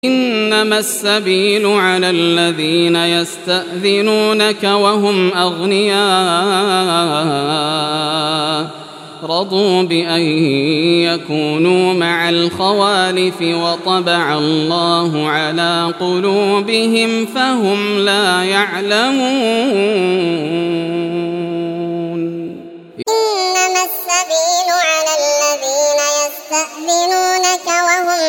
إنما السبيل على الذين يستأذنونك وهم أغنياء رضوا بأن يكونوا مع الخوالف وطبع الله على قلوبهم فهم لا يعلمون. إنما السبيل على الذين يستأذنونك وهم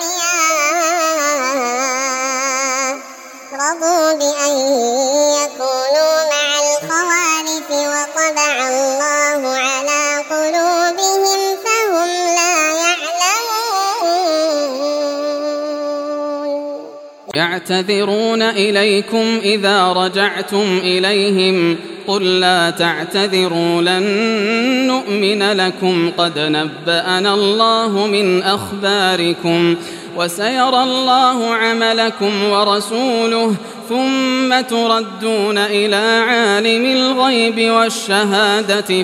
أغنياء رضوا بأن يكونوا مع الخوالف وطبع الله على قلوبهم فهم لا يعلمون. يعتذرون إليكم إذا رجعتم إليهم قل لا تعتذروا لن نؤمن لكم قد نبأنا الله من أخباركم وسيرى الله عملكم ورسوله ثم تردون إلى عالم الغيب والشهادة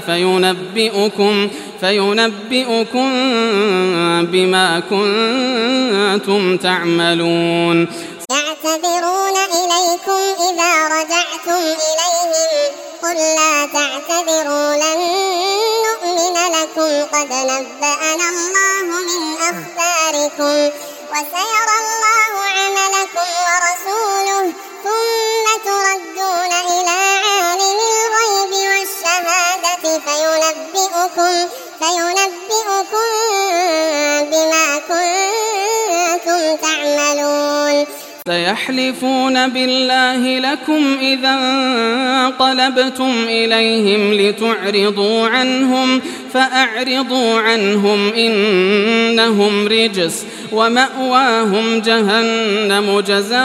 فينبئكم بما كنتم تعملون. يعتذرون إليكم إذا رجعتم إليهم قل لا تعتذروا لن نؤمن لكم قد نبأنا الله من أخباركم وسيرى الله عملكم ورسوله ثم تردون إلى عالم الغيب والشهادة فينبئكم بما كنتم تعملون. سيحلفون بالله لكم إذا انقلبتم إليهم لتعرضوا عنهم فأعرضوا عنهم إنهم رجس ومأواهم جهنم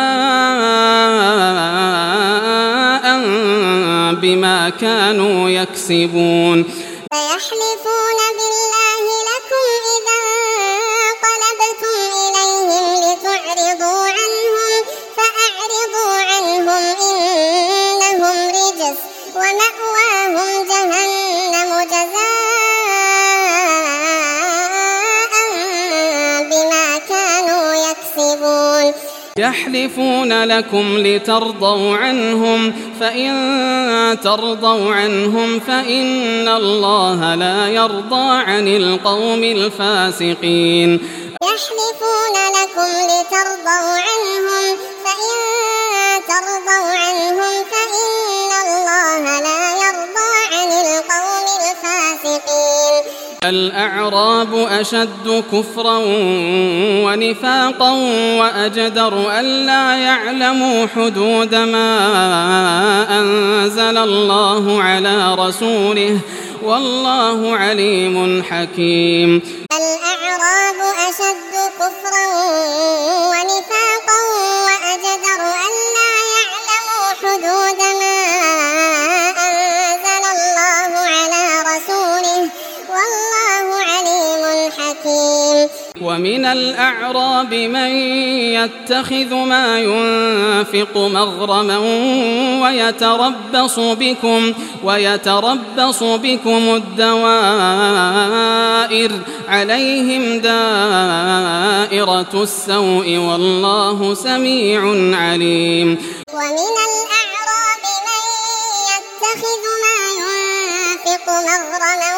جزاء بما كانوا يكسبون. سيحلفون بالله لكم إذا انقلبتم إليهم لتعرضوا عنهم فأعرضوا عنهم إنهم رجس ومأواهم جهنم جزاء بما كانوا يكسبون. يحلفون لكم لترضوا عنهم فإن ترضوا عنهم فإن الله لا يرضى عن القوم الفاسقين. يحلفون لكم لترضوا عنهم فإن ترضوا عنهم فإن الله لا يرضى عن القوم الفاسقين. الأعراب أشد كفرا ونفاقا وأجدر ألا يعلموا حدود ما أنزل الله على رسوله والله عليم حكيم. الأعراب أشد كفرا ونفاقا وأجدر ألا يعلموا حدود ما أنزل الله على رسوله والله عليم حكيم. ومن الأعراب من يتخذ ما ينفق مغرما ويتربص بكم الدوائر عليهم دائرة السوء والله سميع عليم. ومن الأعراب من يتخذ ما ينفق مغرما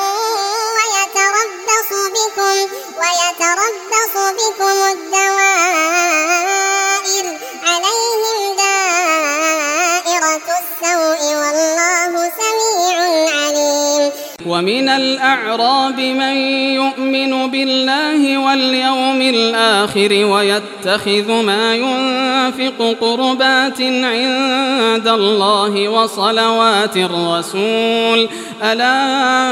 ويتربص بكم الدوائر عليهم دائرة السوء والله سميع عليم. ومن الأعراب من يؤمن بالله واليوم الآخر ويتخذ ما ينفق قربات عند الله وصلوات الرسول ألا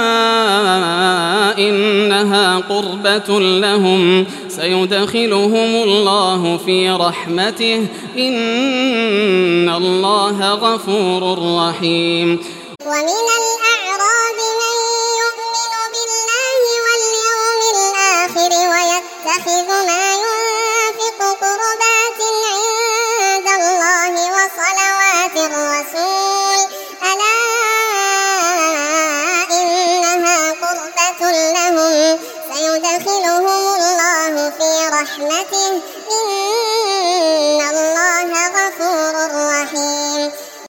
إنها قربة لهم سيدخلهم الله في رحمته إن الله غفور رحيم. ومن الأعراب من يؤمن بالله واليوم الآخر ويتخذ ما ينفق قربات عند الله وصلوات الرسول ألا إنها قربة لهم سيدخلهم الله في رحمته إن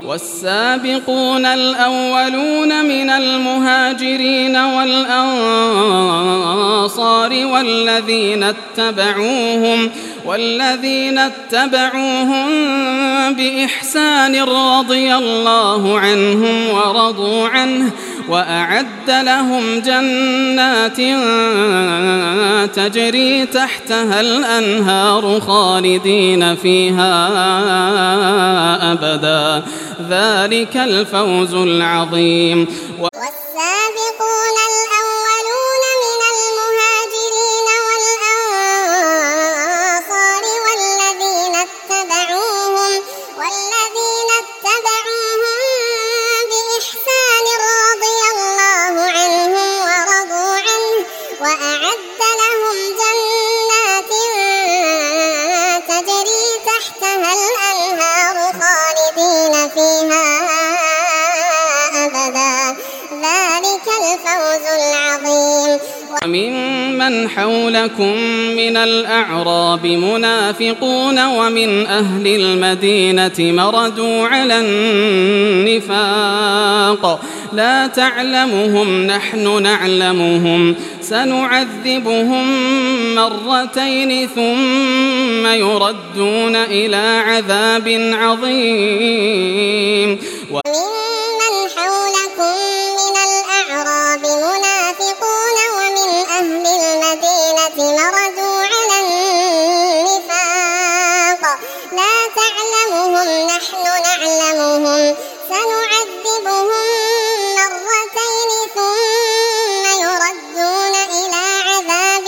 والسابقون الأولون من المهاجرين والأنصار والذين اتبعوهم بإحسان رضي الله عنهم ورضوا عنه وأعد لهم جنات تجري تحتها الأنهار خالدين فيها أبدا ذلك الفوز العظيم. والسابقون الأولون من المهاجرين والأنصار والذين اتبعوهم بإحسان رضي الله عنهم ورضوا عنه وأعد لهم جنات تجري تحتها الأنهار خالدين فيها أبدا ذلك الفوز العظيم. وممن حولكم من الأعراب منافقون ومن أهل المدينة مردوا على النفاق لا تعلمهم نحن نعلمهم سنعذبهم مرتين ثم يردون إلى عذاب عظيم. وممن حولكم من الأعراب منافقون ومن أهل المدينة مردوا على النفاق لا تعلمهم نحن نعلمهم سنعذبهم مرتين ثم يردون إلى عذاب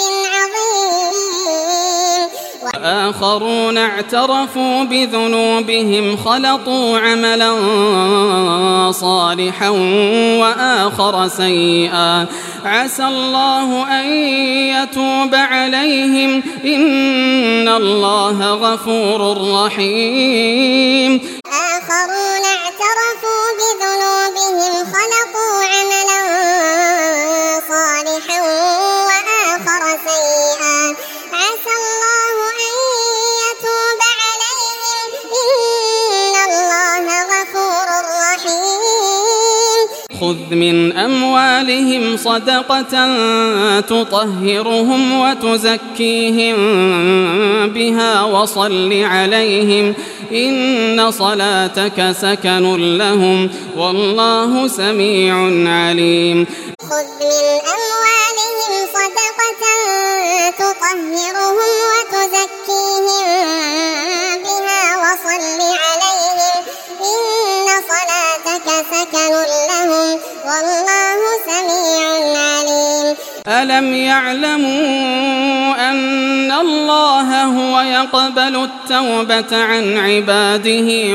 عظيم. وآخرون اعترفوا بذنوبهم خلطوا عملا صالحا وآخر سيئا عسى الله أن يتوب عليهم إن الله غفور رحيم. آخرون اعترفوا بذنوبهم خلطوا عملا صالحا وآخر سيئا عسى الله أن يتوب عليهم إن الله غفور رحيم. خذ من أموالهم صدقة تطهرهم وتزكيهم بها وصل عليهم إن صلاتك سكن لهم والله سميع عليم. خذ من أموالهم صدقة تطهرهم وتزكيهم بها وصل عليهم إن صلاتك سكن لهم والله سميع عليم. ألم يعلموا أن الله هو يقبل التوبة عن عباده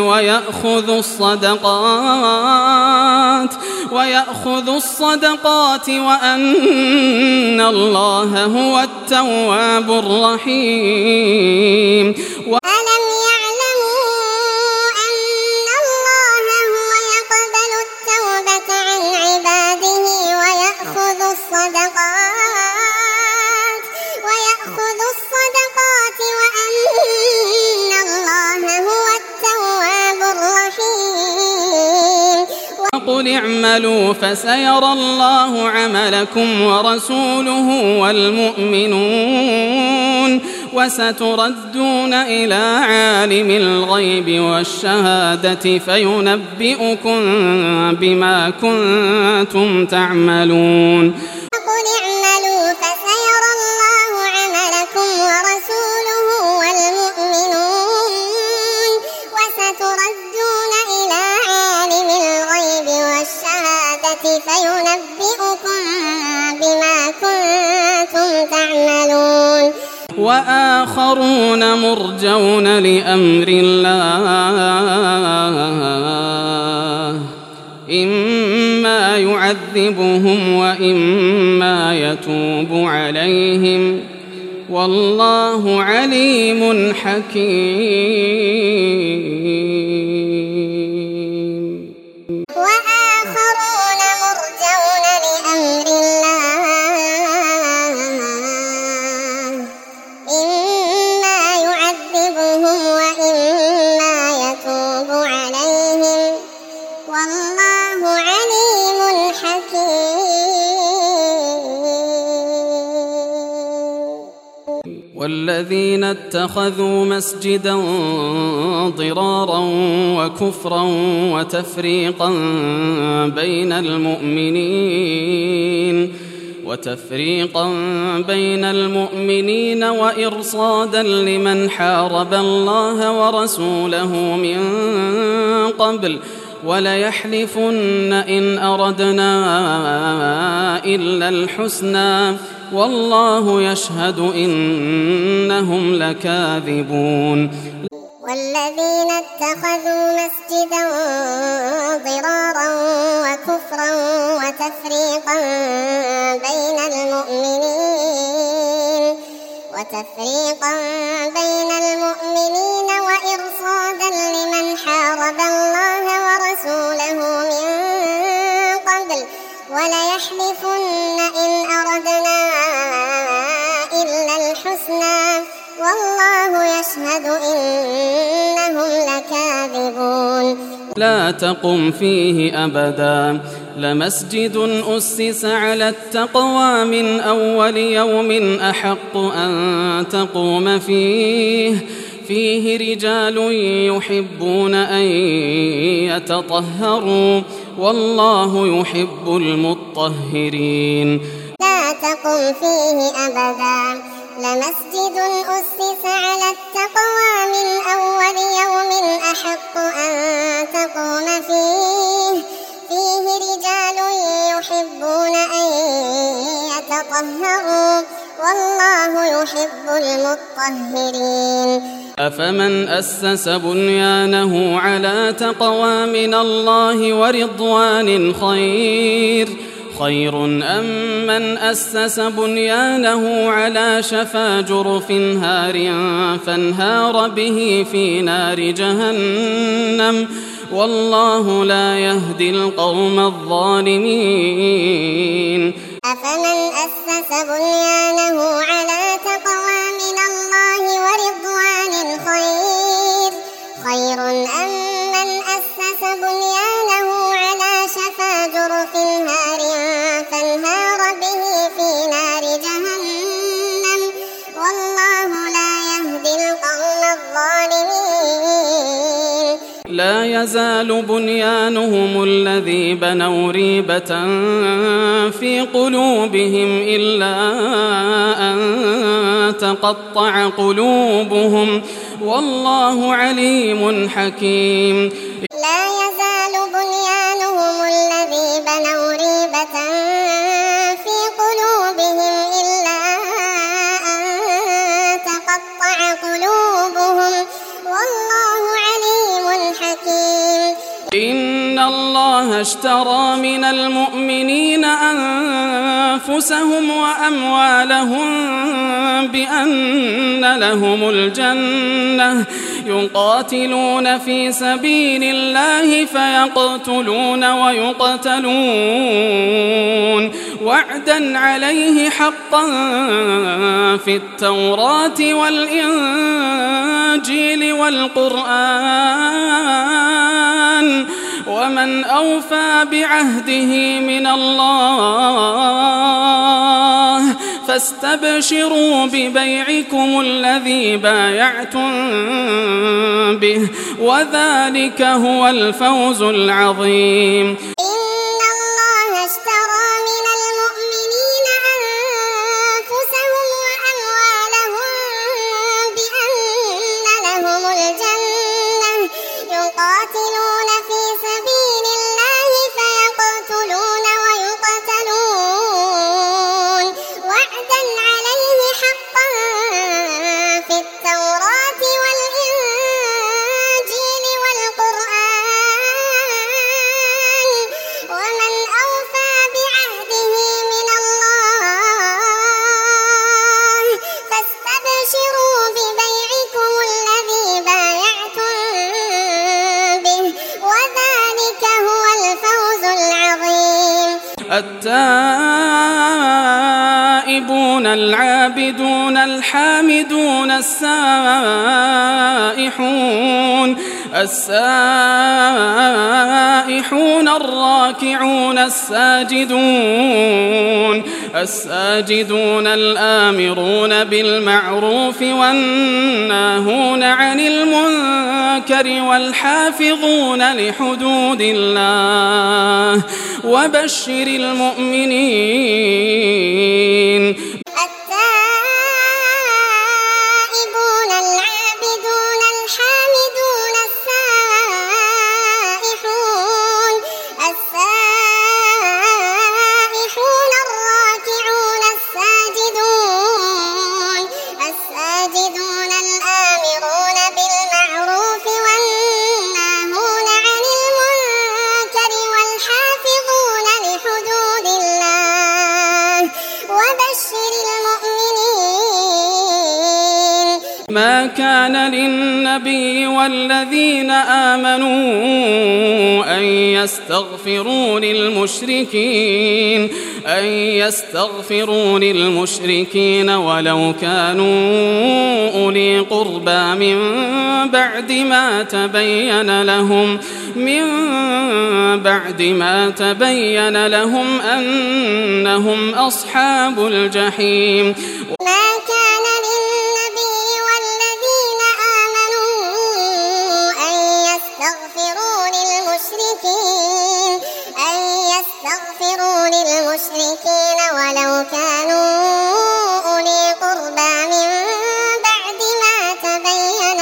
ويأخذ الصدقات وأن الله هو التواب الرحيم. ألم يعلموا أن الله هو يقبل التوبة عن عباده ويأخذ الصدقات وأن الله هو التواب الرحيم. وقل اعملوا فسيرى الله عملكم ورسوله والمؤمنون وستردون إلى عالم الغيب والشهادة فينبئكم بما كنتم تعملون. وقل اعملوا فسيرى الله عملكم ورسوله والمؤمنون وستردون إلى عالم الغيب والشهادة فينبئكم بما كنتم تعملون. وآخرون مرجون لأمر الله إما يعذبهم وإما يتوب عليهم والله عليم حكيم. وآخرون مرجون لأمر الله إما يعذبهم وإما يتوب عليهم الذين اتخذوا مسجدا ضرارا وكفرا وتفريقا بين المؤمنين وإرصادا لمن حارب الله ورسوله من قبل وليحلفن إن أردنا إلا الحسنى والله يشهد إنهم لكاذبون. والذين اتخذوا مسجدا ضرارا وكفرا وتفريقا بين المؤمنين وإرصادا لمن حارب الله ورسوله من قبل وليحلفن إن أردنا إلا الحسنى والله يشهد إنهم لكاذبون. لا تقم فيه أبدا لمسجد أسس على التقوى من أول يوم أحق أن تقوم فيه رجال يحبون أن يتطهروا والله يحب المطهرين. لا تقم فيه أبدا لمسجد أسس على التقوى من أول يوم أحق أن تقوم فيه رجال يحبون أن يتطهروا والله يحب المطهرين. أفمن أسس بنيانه على تقوى من الله ورضوان خير أم من أسس بنيانه على شفا جرف هار فانهار به في نار جهنم والله لا يهدي القوم الظالمين. أفمن أسس بنيانه على تقوى من الله ورضوان خير أم من أسس بنيانه على شفا جرف هار فانهار به في نار جهنم والله لا يهدي القوم الظالمين. لا يزال بنيانهم الذي بنوا ريبة في قلوبهم إلا أن تقطع قلوبهم والله عليم حكيم. لا يزال بنيانهم الذي بنوا ريبة في قلوبهم إلا أن تقطع قلوبهم والله عليم حكيم. إن الله اشترى من المؤمنين أنفسهم وأموالهم بأن لهم الجنة يقاتلون في سبيل الله فيقتلون ويقتلون وعدا عليه حقا في التوراة والإنجيل والقرآن ومن أوفى بعهده من الله فاستبشروا ببيعكم الذي بايعتم به وذلك هو الفوز العظيم. إن الله اشترى من المؤمنين أنفسهم وأموالهم بأن لهم الجنة يقاتلون في سبيل الله فيقتلون ويقتلون وعدا عليه حقا في التوراة والإنجيل والقرآن ومن أوفى بعهده من الله فاستبشروا ببيعكم الذي بايعتم به وذلك هو الفوز العظيم. التائبون العابدون الحامدون السائحون السائحون الراكعون الساجدون الآمرون بالمعروف والناهون عن المنكر والحافظون لحدود الله وبشر المؤمنين. ما كان للنبي والذين آمنوا أن يستغفروا للمشركين ولو كانوا أولي قربى من بعد ما تبين لهم أنهم أصحاب الجحيم. للمشركين ولو كانوا أولي قربى من بعد ما تبين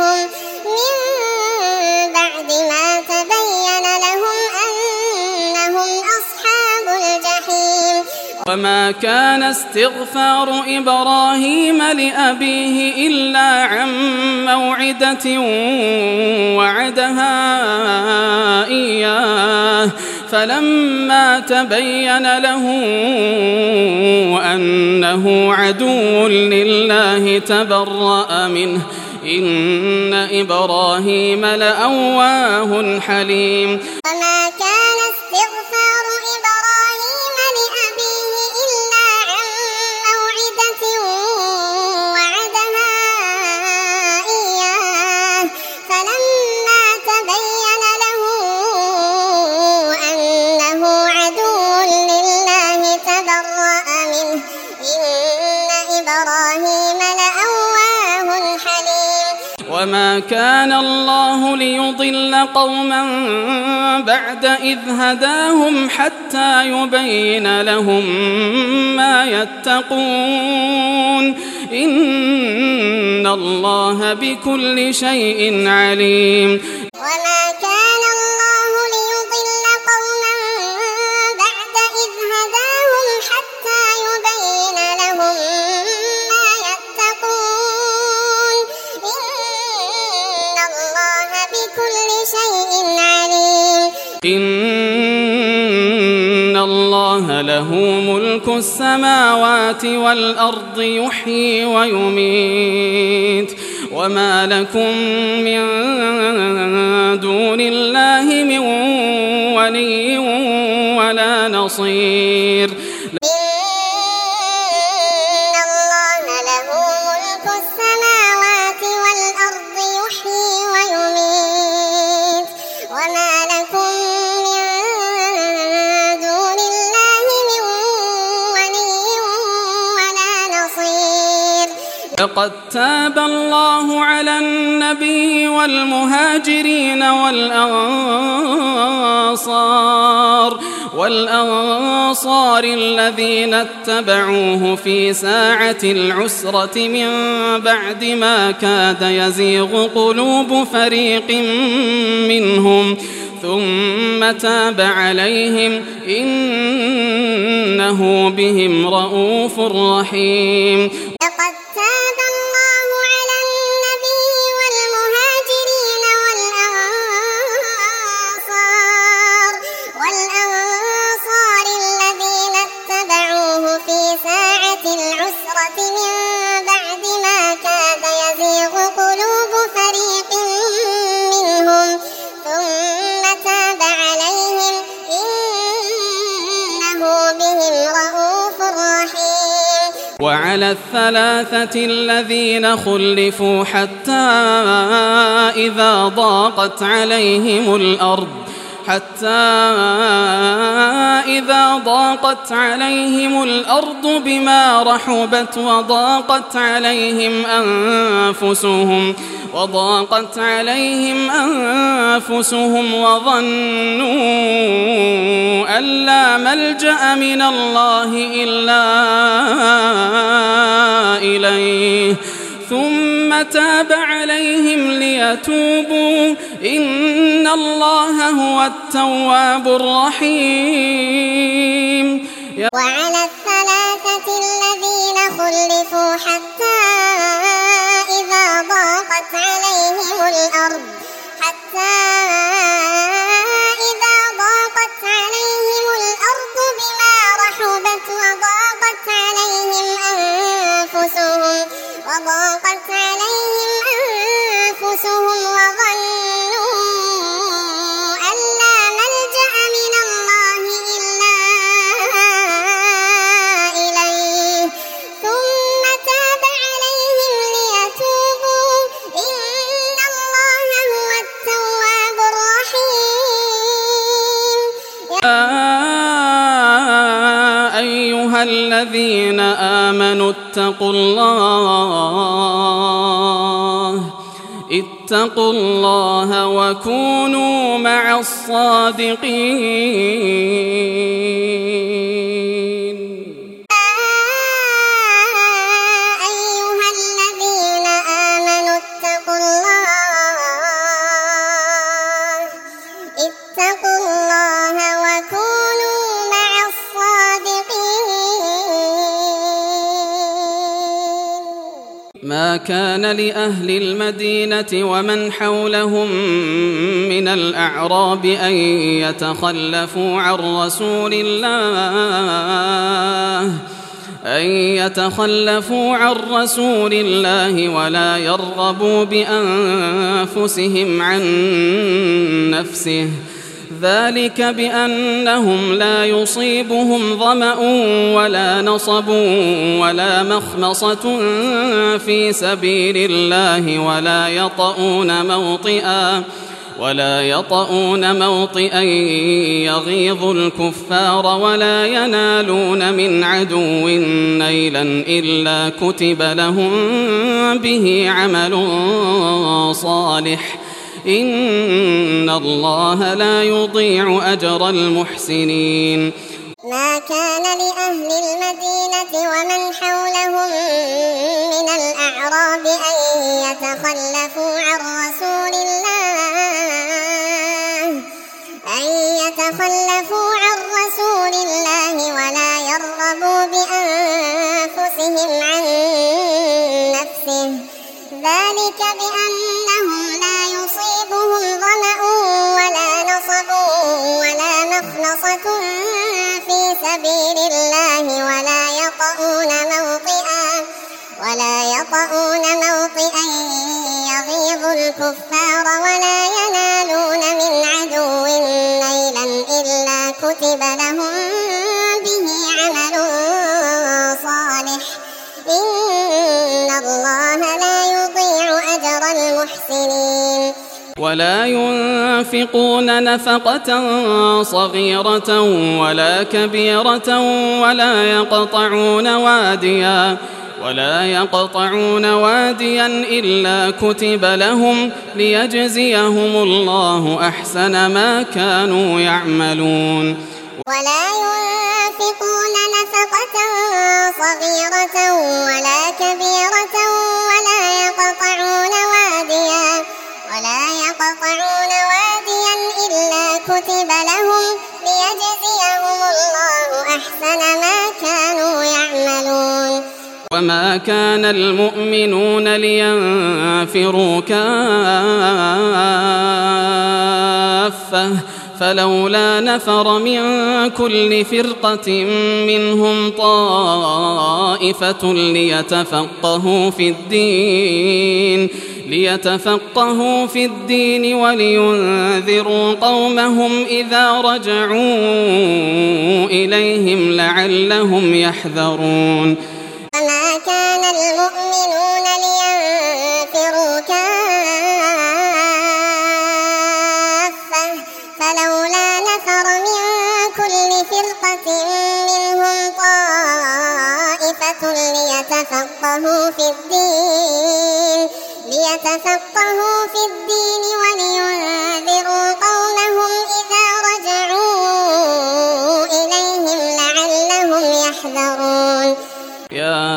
لهم أنهم أصحاب الجحيم. وما كان استغفار إبراهيم لأبيه إلا عن موعدة وعدها إياه فلما تبين له أنه عدو لله تبرأ منه إن إبراهيم لأواه حليم. وما كان استغفار إبراهيم لأبيه إلا عن موعدة وعدها إياه فلما تبين له أنه عدو لله تبرأ منه إن إبراهيم لأواه حليم. وما كان الله ليضل قوما بعد إذ هداهم حتى يبين لهم ما يتقون إن الله بكل شيء عليم. وما كان الله ليضل قوما بعد إذ هداهم حتى يبين لهم ما يتقون إن الله بكل شيء عليم. إن الله له ملك السماوات والأرض يحيي ويميت وما لكم من دون الله من ولي ولا نصير. لقد تاب الله على النبي والمهاجرين والأنصار الذين اتبعوه في ساعة العسرة من بعد ما كاد يزيغ قلوب فريق منهم ثم تاب عليهم إنه بهم رؤوف رحيم. وعلى الثلاثة الذين خلفوا حتى إذا ضاقت عليهم الأرض بما رحبت وضاقت عليهم أنفسهم وظنوا أن لا ملجأ من الله إلا إليه ثم تاب عليهم ليتوبوا إن الله هو التواب الرحيم. وعلى الثلاثة الذين خلفوا حتى إذا ضاقت عليهم الأرض بما رحبت وضاقت عليهم أنفسهم وظنوا أن لا ملجأ من الله إلا إليه ثم تاب عليهم ليتوبوا إن الله هو التواب الرحيم. أيها الذين آمنوا اتقوا الله وكونوا مع الصادقين. أيها الذين آمنوا اتقوا الله وكونوا مع الصادقين. ما كان لأهل المدينة ومن حولهم من الأعراب أن يتخلفوا عن رسول الله ولا يرغبوا بأنفسهم عن نفسه ذلك بأنهم لا يصيبهم ظمأ ولا نصب ولا مخمصة في سبيل الله ولا يطؤون موطئا يغيظ الكفار ولا ينالون من عدو نيلا إلا كتب لهم به عمل صالح إن الله لا يضيع أجر المحسنين. ما كان لأهل المدينة ومن حولهم من الأعراب أن يتخلفوا عن رسول الله ولا يرغبوا بأنفسهم عن نفسه ذلك بأنهم لا يصيبهم ظمأ ولا نصب ولا مخمصة في سبيل الله ولا يطؤون موطئا يغيظ الكفار ولا ينالون من عدو نيلا إلا كتب لهم به عمل صالح إن الله لا يضيع أجر المحسنين. ولا ينفقون نفقة صغيرة ولا كبيرة ولا يقطعون واديا إلا كتب لهم ليجزيهم الله أحسن ما كانوا يعملون. ولا ينفقون نفقة صغيرة ولا كبيرة ولا يقطعون واديا إلا كتب لهم ليجزيهم الله أحسن ما كانوا يعملون. وما كان المؤمنون لينفروا كافة فلولا نفر من كل فرقة منهم طائفة ليتفقهوا في الدين ولينذروا قومهم إذا رجعوا إليهم لعلهم يحذرون. وما المؤمنون لينفروا كافة فلولا نفر من كل فرقة منهم طائفة ليتفقهوا في الدين ولينذروا قومهم إذا رجعوا إليهم لعلهم يحذرون. يا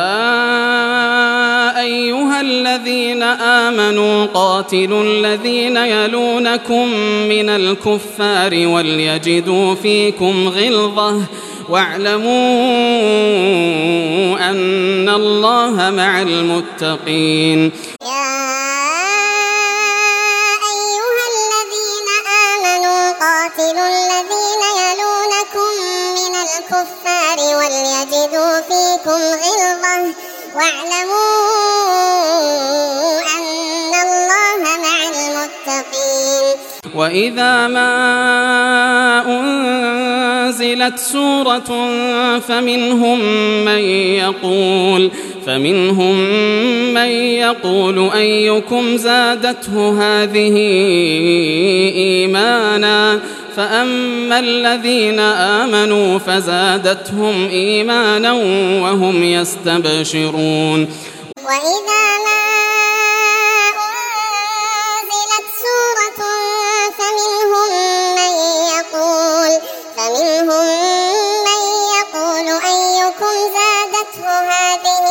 أيها الذين آمنوا قاتلوا الذين يلونكم من الكفار وليجدوا فيكم غلظة واعلموا أن الله مع المتقين. قاتلوا الذين يلونكم من الكفار وليجدوا فيكم غلظة واعلموا أن الله مع المتقين. وإذا ما أنزلت سورة فمنهم من يقول أيكم زادته هذه إيمانا فأما الذين آمنوا فزادتهم إيمانا وهم يستبشرون. وإذا ما أنزلت سورة فمنهم من يقول أيكم زادته هذه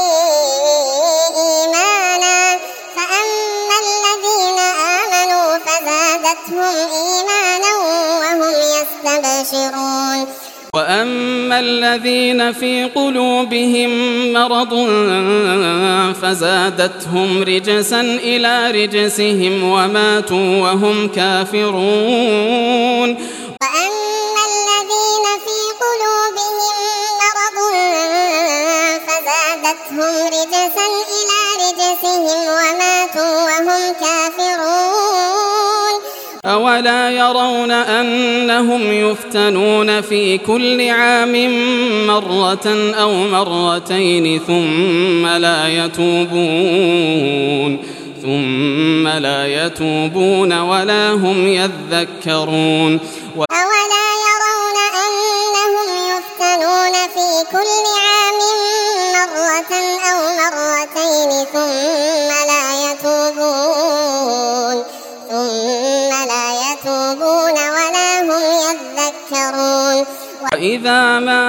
إيمانا فأما الذين آمنوا فزادتهم إيمانا وهم يستبشرون. وأما الذين في قلوبهم مرض فزادتهم رجسا إلى رجسهم وماتوا وهم كافرون. وأما الذين في قلوبهم مرض فزادتهم رجسا إلى رجسهم وماتوا وهم كافرون. أولا يرون أنهم يفتنون في كل عام مرة أو مرتين ثم لا يتوبون ولا هم يذكرون. أولا يرون أنهم يفتنون في كل عام مرة أو مرتين ثم لا يتوبون ولا هم يذكرون. وإذا ما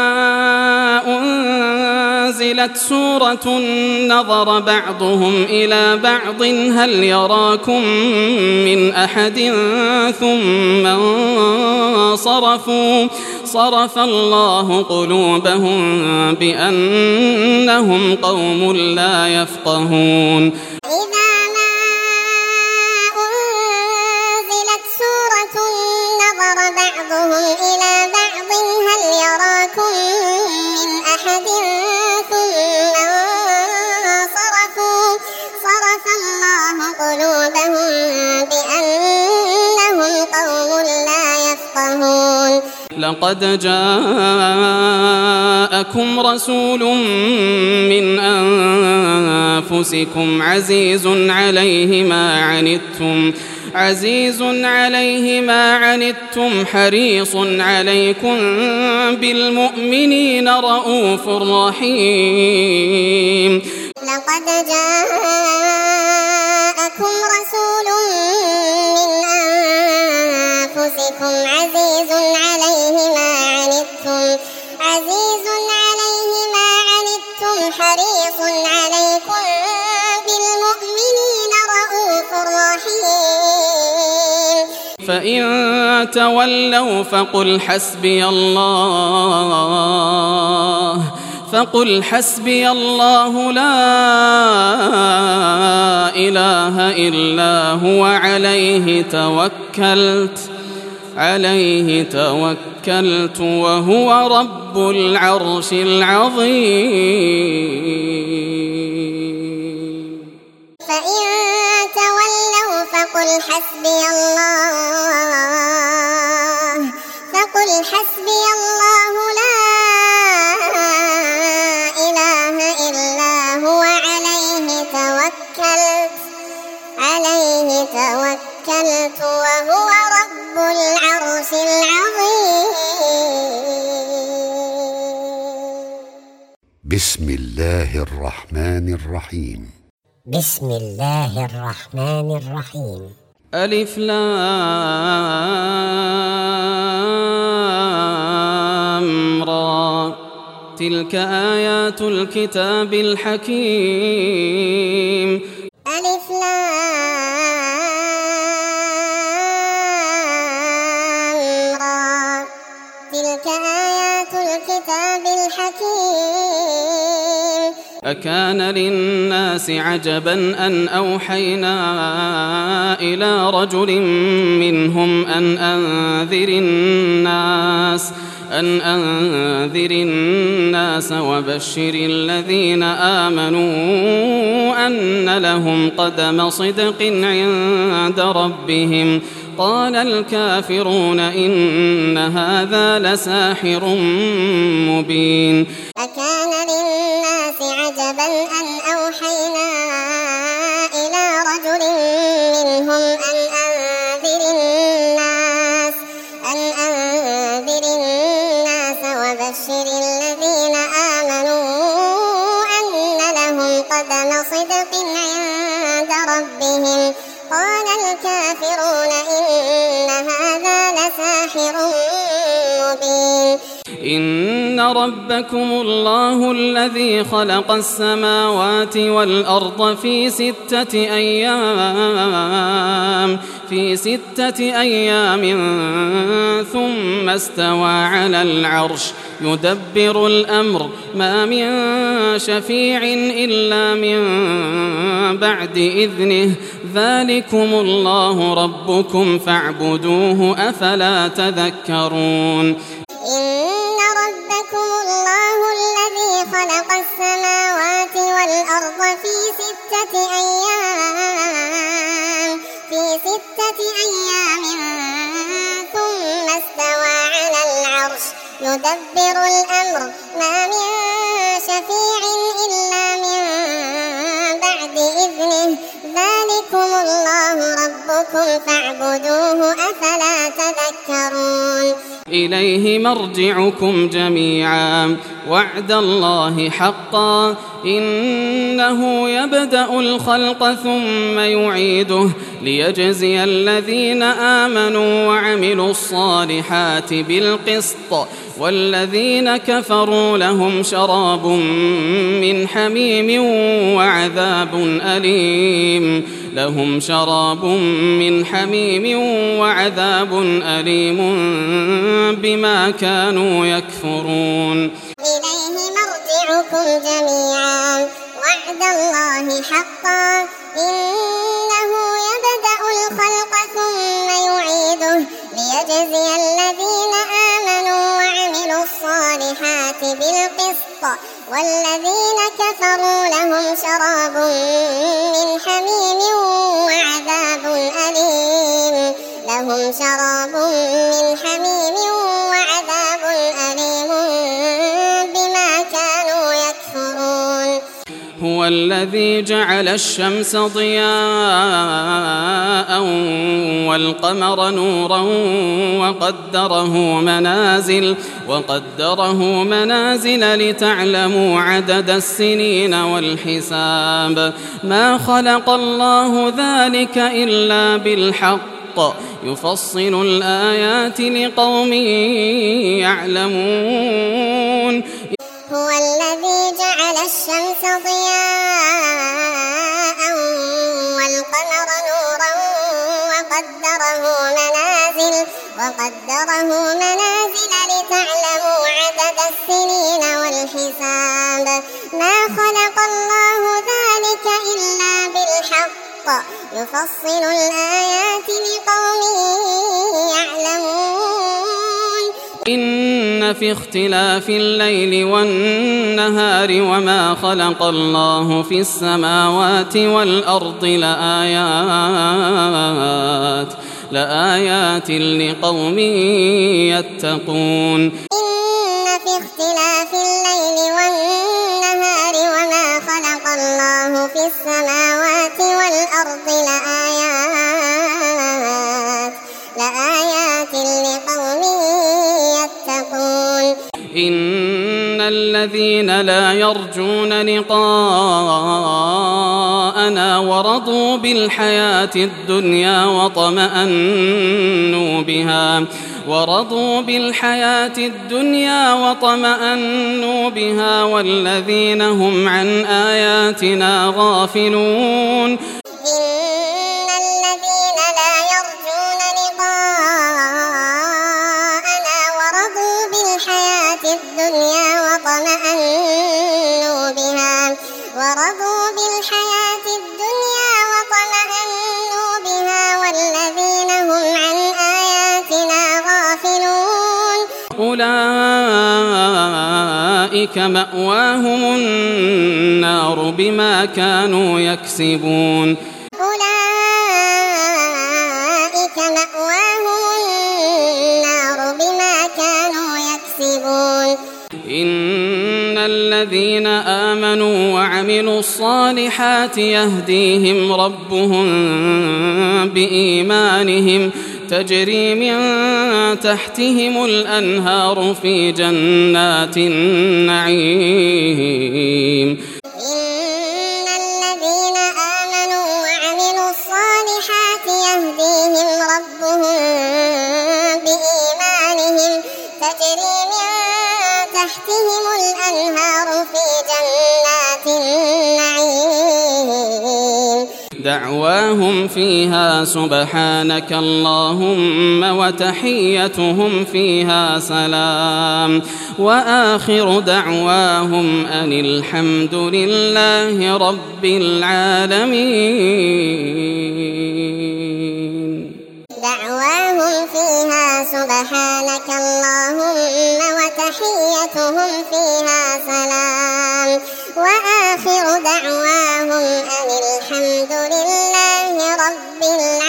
أنزلت سورة نظر بعضهم إلى بعض هل يراكم من أحد ثم انصرفوا صرف الله قلوبهم بأنهم قوم لا يفقهون. إذا ما أنزلت سورة نظر بعضهم إلى بعض هل يراكم من أحد ثم انصرفوا صرف الله قلوبهم بأنهم قوم لا يفقهون. لقد جاءكم رسول من أنفسكم عزيز عليه ما عنتم حريص عليكم بالمؤمنين رؤوف رحيم. لقد جاءكم رسول من أنفسكم عزيز عليه ما عنتم حريص عليكم بالمؤمنين رؤوف رحيم. فإن تولوا فقل حسبي الله لا إله إلا هو عليه توكلت وهو رب العرش العظيم. فإن تولوا فقل حسبي الله لا إله إلا توكلت وهو رب العرش العظيم. بسم الله الرحمن الرحيم. بسم الله الرحمن الرحيم. ألف لام را تلك آيات الكتاب الحكيم. ألف لام را تلك آيات الكتاب الحكيم. أكان للناس عجبا أن أوحينا إلى رجل منهم أن أنذر الناس وبشر الذين آمنوا أن لهم قدم صدق عند ربهم. قال الكافرون إن هذا لساحر مبين. أكان للناس عجبا أن أوحينا إلى رجل منهم أن أنذر الناس وبشر الذين آمنوا أن لهم قدم صدق عند ربهم. قال الكافرون إن هذا لساحر مبين. إن ربكم الله الذي خلق السماوات والأرض في 6 أيام ثم استوى على العرش يدبر الأمر ما من شفيع إلا من بعد إذنه ذلكم الله ربكم فاعبدوه أفلا تذكرون. إن ربكم الله الذي خلق السماوات والأرض في 6 أيام ثم استوى على العرش يدبر الأمر ما من شفيع إلا من بعد إذنه ذلكم الله ربكم فاعبدوه أفلا تذكرون. إليه مرجعكم جميعا وعد الله حقا إنه يبدأ الخلق ثم يعيده ليجزي الذين آمنوا وعملوا الصالحات بالقسط والذين كفروا لهم شراب من حميم وعذاب أليم بما كانوا يكفرون. إليه مرجعكم جميعا وعد الله حقا إنه يبدأ الخلق ثم يعيده ليجزي الذين آمنوا وعملوا الصالحات بالقسط والذين كفروا لهم شراب من حميم وعذاب أليم بما كانوا يكفرون. هو الذي جعل الشمس ضياء والقمر نورا وقدره منازل لتعلموا عدد السنين والحساب ما خلق الله ذلك إلا بالحق يفصل الآيات لقوم يعلمون. هو الذي جعل الشمس ضياء والقمر نورا وقدره منازل لتعلموا عدد السنين والحساب ما خلق الله ذلك إلا بالحق يفصل الآيات لقوم يعلمون. إن في اختلاف الليل والنهار وما خلق الله في السماوات والأرض لآيات لقوم يتقون. إن في اختلاف الليل والنهار وما خلق الله في السماوات والأرض الذين لا يرجون لقاءنا ورضوا بالحياة الدنيا وطمأنوا بها والذين هم عن آياتنا غافلون إن الذين لا يرجون لقاءنا ورضوا بالحياة الدنيا وطمأنوا بها والذين هم عن آياتنا غافلون أولئك مأواهم النار بما كانوا يكسبون إن الذين آمنوا وعملوا الصالحات يهديهم ربهم بإيمانهم تجري من تحتهم الأنهار في جنات النعيم إن الذين آمنوا وعملوا الصالحات يهديهم ربهم بإيمانهم تجري من تحتهم الأنهار في جنات النعيم دعواهم فيها سبحانك اللهم وتحيتهم فيها سلام وآخر دعواهم أن الحمد لله رب العالمين دعواهم فيها سبحانك اللهم وتحيتهم فيها سلام وآخر دعواهم أن الحمد لله رب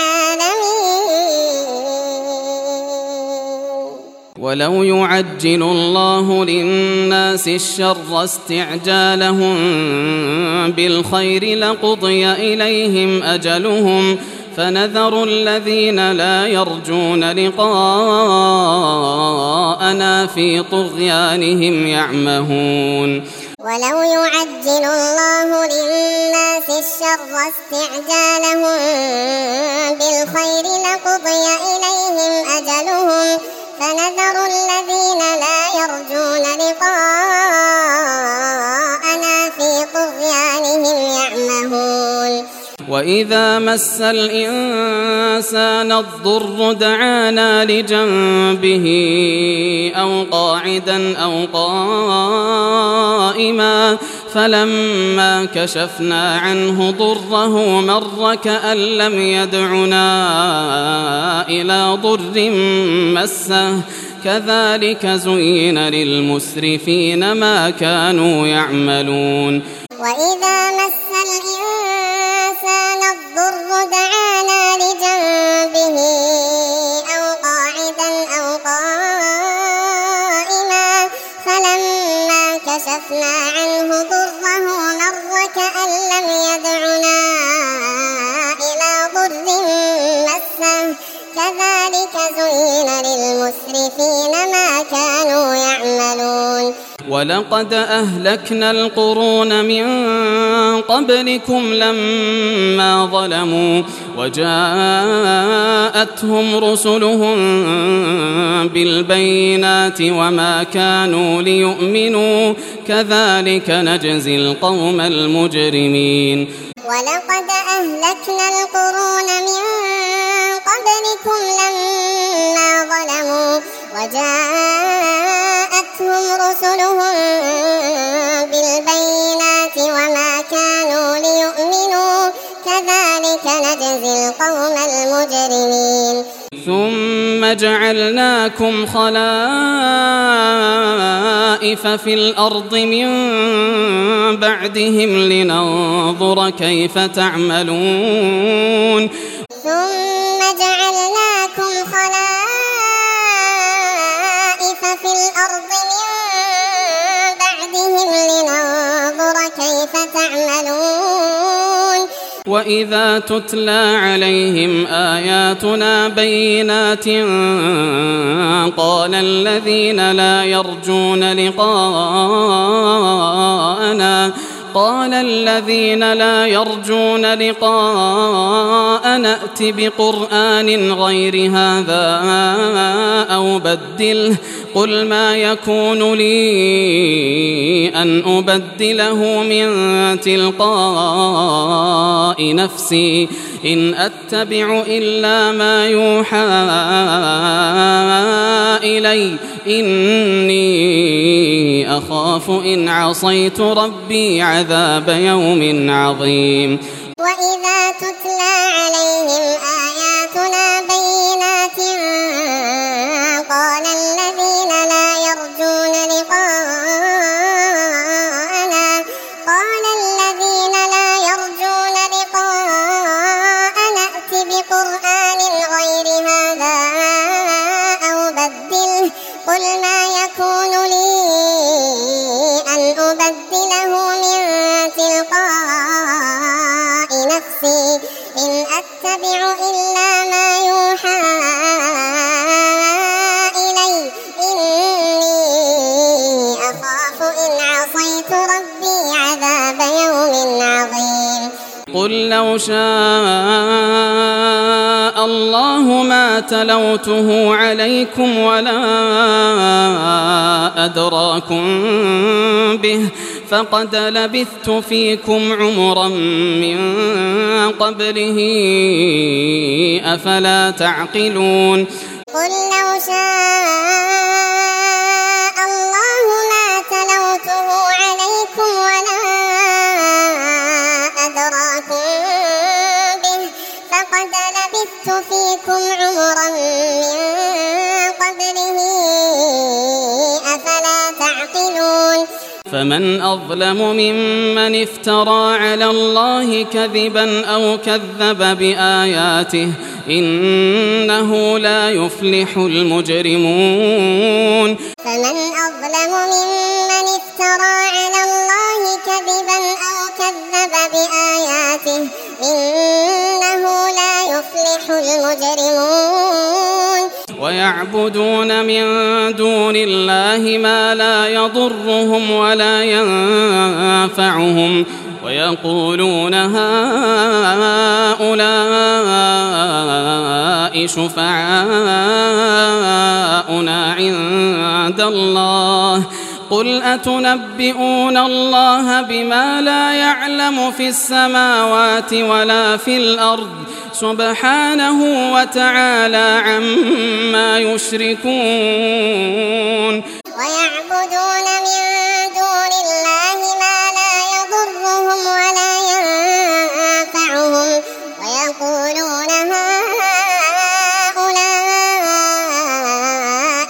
العالمين ولو يعجل الله للناس الشر استعجالهم بالخير لقضي إليهم أجلهم فنذر الذين لا يرجون لقاءنا في طغيانهم يعمهون ولو يعجل الله للناس الشر استعجالهم بالخير لقضي إليهم أجلهم فنذر الذين لا يرجون لقاءنا في طغيانهم يعمهون وإذا مس الإنسان الضر دعانا لجنبه أو قاعدا أو قائما فلما كشفنا عنه ضره مر كأن لم يدعنا إلى ضر مسه كذلك زين للمسرفين ما كانوا يعملون وإذا مس الإنسان الضر دعانا لجنبه أو قاعدا أو قائما فلما كشفنا عنه ضره مر كأن لم يدعنا إلى ضر مسه كذلك زين للمسرفين ما كانوا يعملون ولقد أهلكنا القرون من قبلكم لما ظلموا وجاءتهم رسلهم بالبينات وما كانوا ليؤمنوا كذلك نجزي القوم المجرمين ولقد أهلكنا القرون من قبلكم لما ظلموا وجاءتهم رسلهم بالبينات وما كانوا ليؤمنوا كذلك نجزي القوم المجرمين ثم جعلناكم خلائف في الأرض من بعدهم لننظر كيف تعملون ثم جعلناكم خلائف في الأرض من بعدهم لننظر كيف تعملون وإذا تتلى عليهم آياتنا بينات قال الذين لا يرجون لقاءنا ائت بقرآن غير هذا أو بدله قل ما يكون لي أن أبدله من تلقاء نفسي إن أتبع إلا ما يوحى إلي إني أخاف إن عصيت ربي عذاب يوم عظيم. وإذا تتلى عليهم آياتنا بينات قال الذين لا يرجون لقاءنا ائت بقرآن غير هذا أو بدله قل ما يكون لي أن أبدله من تلقاء نفسي إن أتبع إلا ما يوحى إلي إني أخاف إن عصيت ربي عذاب يوم عظيم. قل لو شاء الله ما تلوته عليكم ولا أدراكم به فقد لبثت فيكم عمرا من قبله أفلا تعقلون. قل لو شاء الله ما تلوته عليكم ولا أدراكم به فقد لبثت فيكم عمرا من قبله أفلا تعقلون. فمن أظلم ممن افترى على الله كذبا أو كذب بآياته إنه لا يفلح المجرمون. فمن أظلم ممن افترى على الله كذبا أو كذب بآياته إنه لا يفلح المجرمون. ويعبدون من دون الله ما لا يضرهم ولا ينفعهم ويقولون هؤلاء شفعاؤنا عند الله قل أتنبئون الله بما لا يعلم في السماوات ولا في الأرض سبحانه وتعالى عما يشركون. ويعبدون من دون الله ما لا يضرهم ولا ينفعهم ويقولون هؤلاء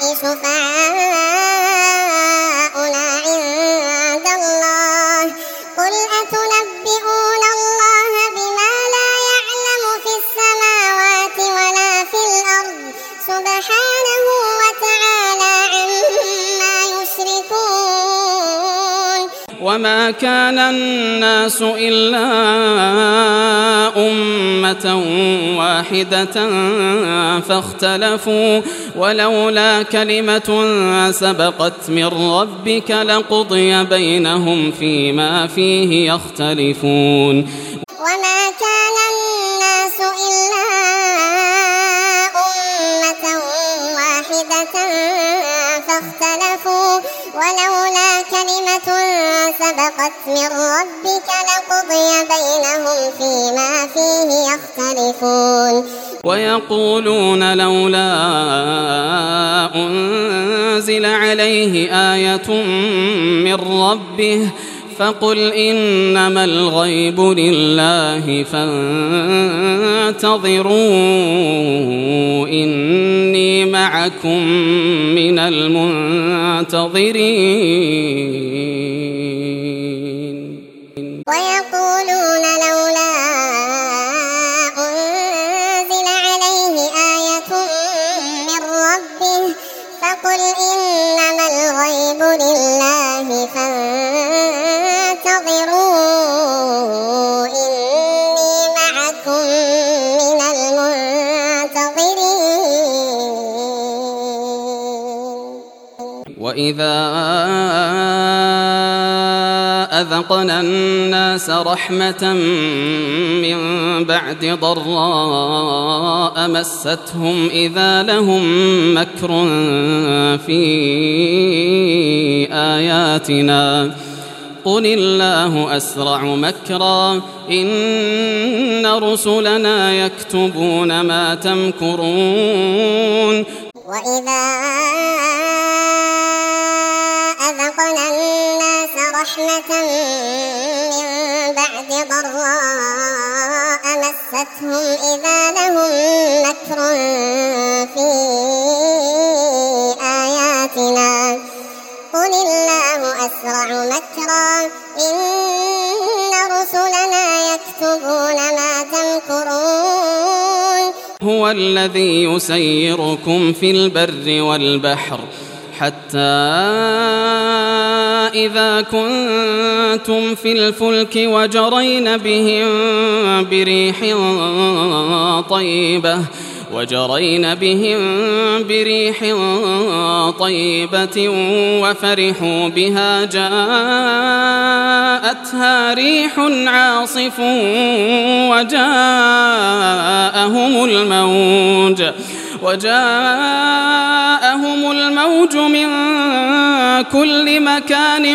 شفعاؤنا عند الله قل أتنبئون الله بما لا يعلم في السماوات ولا في الأرض سبحانه وتعالى عما يشركون. وما كان الناس إلا أمة واحدة فاختلفوا ولولا كلمة سبقت من ربك لقضي بينهم فيما فيه يختلفون. وما كان الناس إلا أمة واحدة فاختلفوا ولولا كلمة سبقت من ربك لقضي بينهم فيما فيه يختلفون. ويقولون لولا أنزل عليه آية من ربه فقل إنما الغيب لله فانتظروا إني معكم من المنتظرين. ويقولون لولا أنزل عليه آية من ربه فقل إنما الغيب لله فانتظروا إني وإذا أذقنا الناس رحمة من بعد ضراء مستهم إذا لهم مكر في آياتنا قل الله أسرع مكرا إن رسلنا يكتبون ما تمكرون وإذا أذقنا الناس رحمة من بعد ضراء مستهم إذا لهم مكر في آياتنا قل الله أسرع مكرا إن رسلنا يكتبون ما تمكرون هو الذي يسيركم في البر والبحر حتى إذا كنتم في الفلك وجرين بهم بريح طيبة وفرحوا بها جاءتها ريح عاصف وجاءهم الموج من كل مكان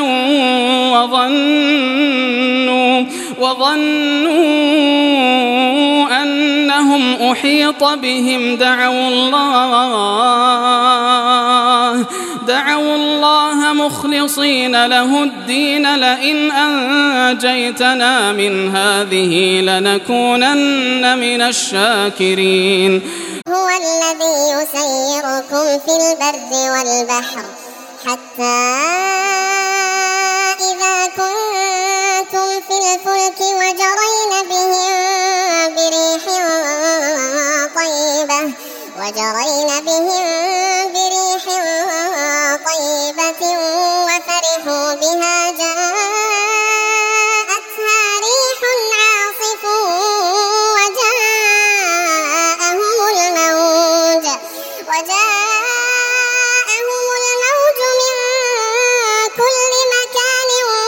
وظنوا أنهم أحيط بهم دعوا الله مخلصين له الدين لئن أنجيتنا من هذه لنكونن من الشاكرين هو الذي يسيركم في البر والبحر حتى إذا كنتم في الفلك وجرين بهم بريح طيبة وفرحوا بها جاءتها ريح عاصف وجاءهم الموج من كل مكان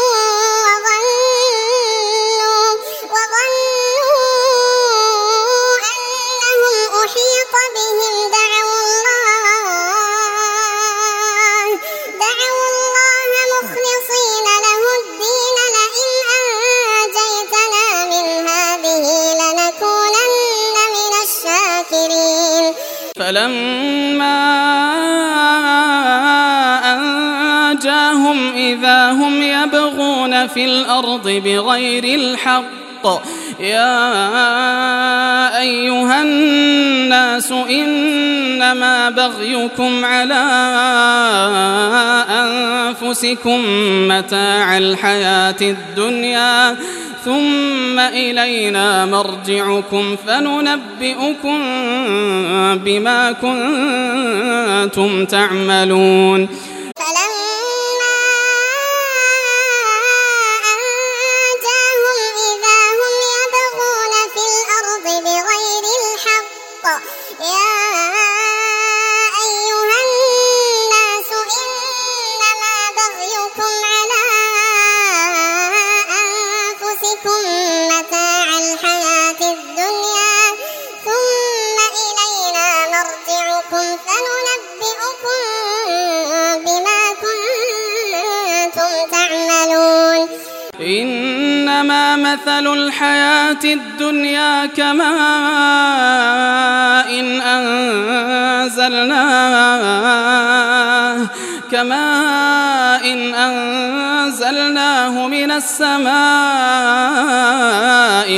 وظنوا أنهم أحيط بهم دعوا الله مخلصين له الدين لئن أنجيتنا من هذه لنكونن من الشاكرين فلما أنجاهم إذا هم يبغون في الأرض بغير الحق يا أيها الناس إنما بغيكم على أنفسكم متاع الحياة الدنيا ثم إلينا مرجعكم فننبئكم بما كنتم تعملون إنما مثل الحياة الدنيا كماء إن أنزلناه من السماء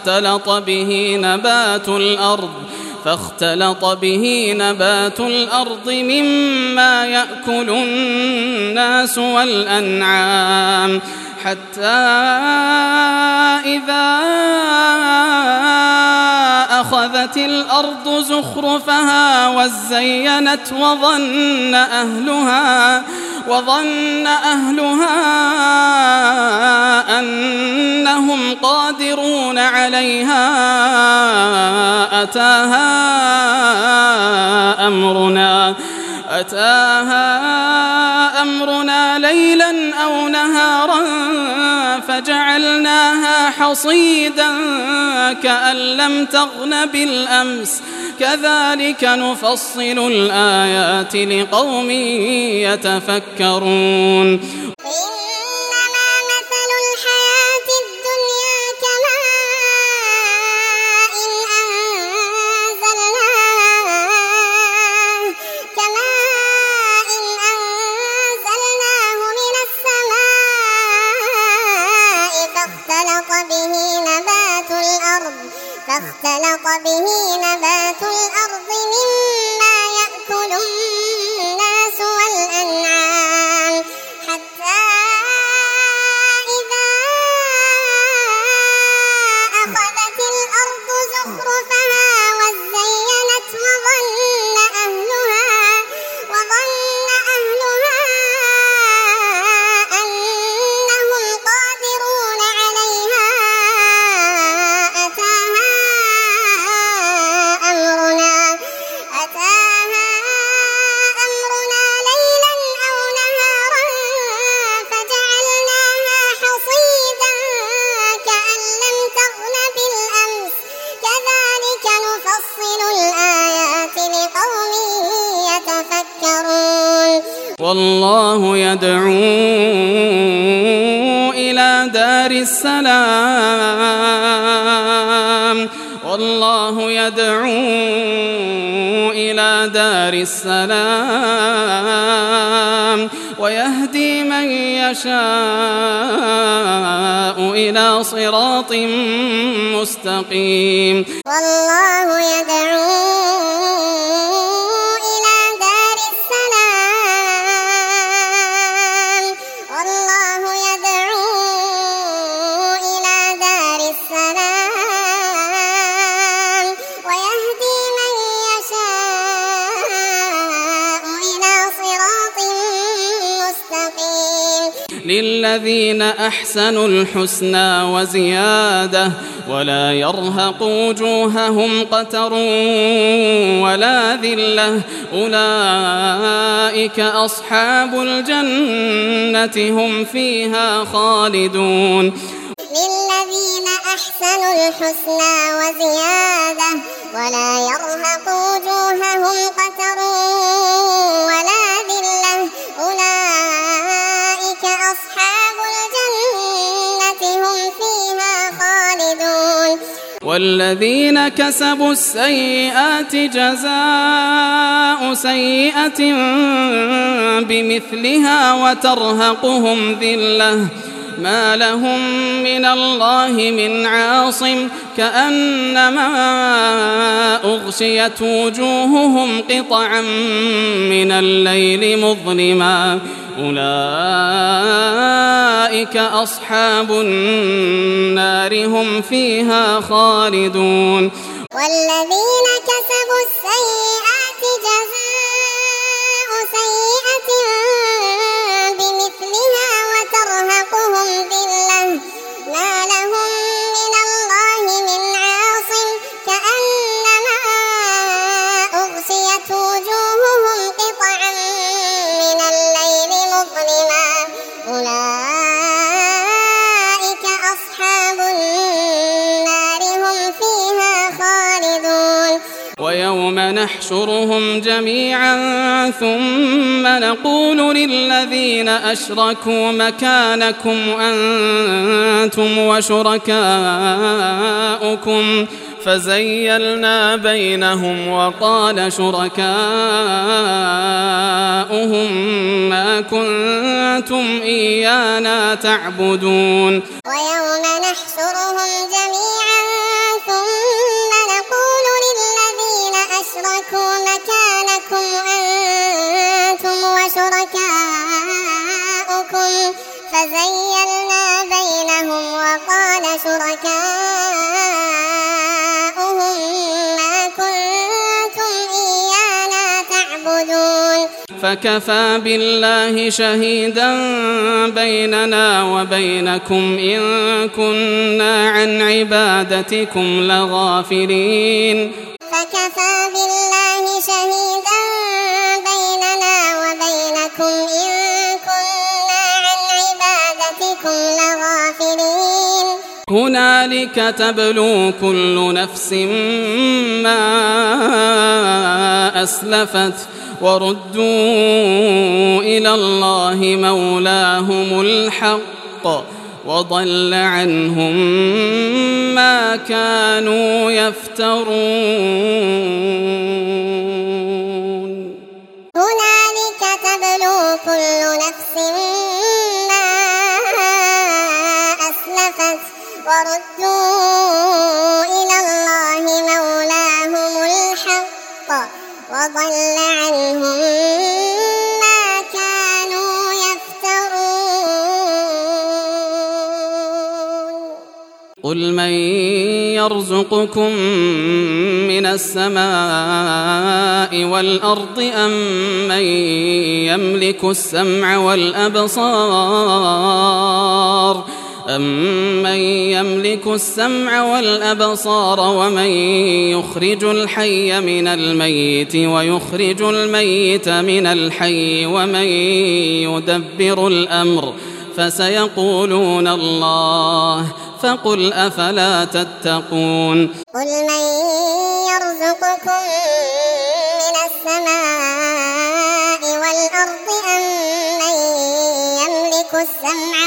فاختلط به نبات الأرض مما يأكل الناس والأنعام حتى إذا أخذت الأرض زخرفها وزينت وظن أهلها أنهم قادرون عليها أتاها أمرنا ليلا أو نهارا فجعلناها حصيدا كأن لم تغن بالأمس كذلك نفصل الآيات لقوم يتفكرون إنما مثل الحياة الدنيا كماء أنزلناه من السماء فاختلط به نبات الأرض مما يأكل الناس والأنعام حتى إذا أخذت الأرض زخرفها وزينت وظن أهلها أنهم قادرون عليها أتاها أمرنا ليلا أو نهارا فجعلناها حصيدا كأن لم تغن بالأمس كذلك نفصل الآيات لقوم يتفكرون والله يدعو إلى دار السلام ويهدي من يشاء إلى صراط مستقيم والله يدعو إلى دار السلام ويهدي من يشاء إلى صراط مستقيم للذين أحسنوا الحسنى وزيادة ولا يرهق وجوههم قتر ولا ذلة أولئك أصحاب الجنة هم فيها خالدون للذين أحسنوا الحسنى وزيادة ولا يرهق وجوههم قتر ولا ذلة أولئك أصحاب الجنة هم فيها خالدون والذين كسبوا السيئات جزاء سيئة بمثلها وترهقهم ذلة ما لهم من الله من عاصم كأنما أغشيت وجوههم قطعا من الليل مظلما أولئك أصحاب النار هم فيها خالدون والذين كسبوا السيئات جزاء سيئة بمثلها وترهقهم ذلة ما لهم من الله من عاصم كأنما أغشيت وجوههم قطعا من الليل مظلما أولئك أصحاب النار هم فيها خالدون ويوم نحشرهم جميعا ثم نقول للذين أشركوا مكانكم أنتم وشركاؤكم فزيلنا بينهم وقال شركاؤهم ما كنتم إيانا تعبدون ويوم نحشرهم جميعا ثم نقول للذين أشركوا مكانكم أنتم وشركاؤكم فزيلنا بينهم وقال شركاؤهم ما كنتم إيانا تعبدون فكفى بالله شهيدا بيننا وبينكم إن كنا عن عبادتكم لغافلين فكفى بالله شهيدا بيننا وبينكم إن كنا هنالك تبلو كل نفس ما أسلفت وردوا إلى الله مولاهم الحق وضل عنهم ما كانوا يفترون. هنالك تبلو كل نفس ما أسلفت وردوا إلى الله مولاهم الحق وضل عنهم ما كانوا يفترون. قل من يرزقكم من السماء والأرض أم من يملك السمع والأبصار ومن يخرج الحي من الميت ويخرج الميت من الحي ومن يدبر الأمر فسيقولون الله فقل أفلا تتقون. قل من يرزقكم من السماء والأرض أم من يملك السمع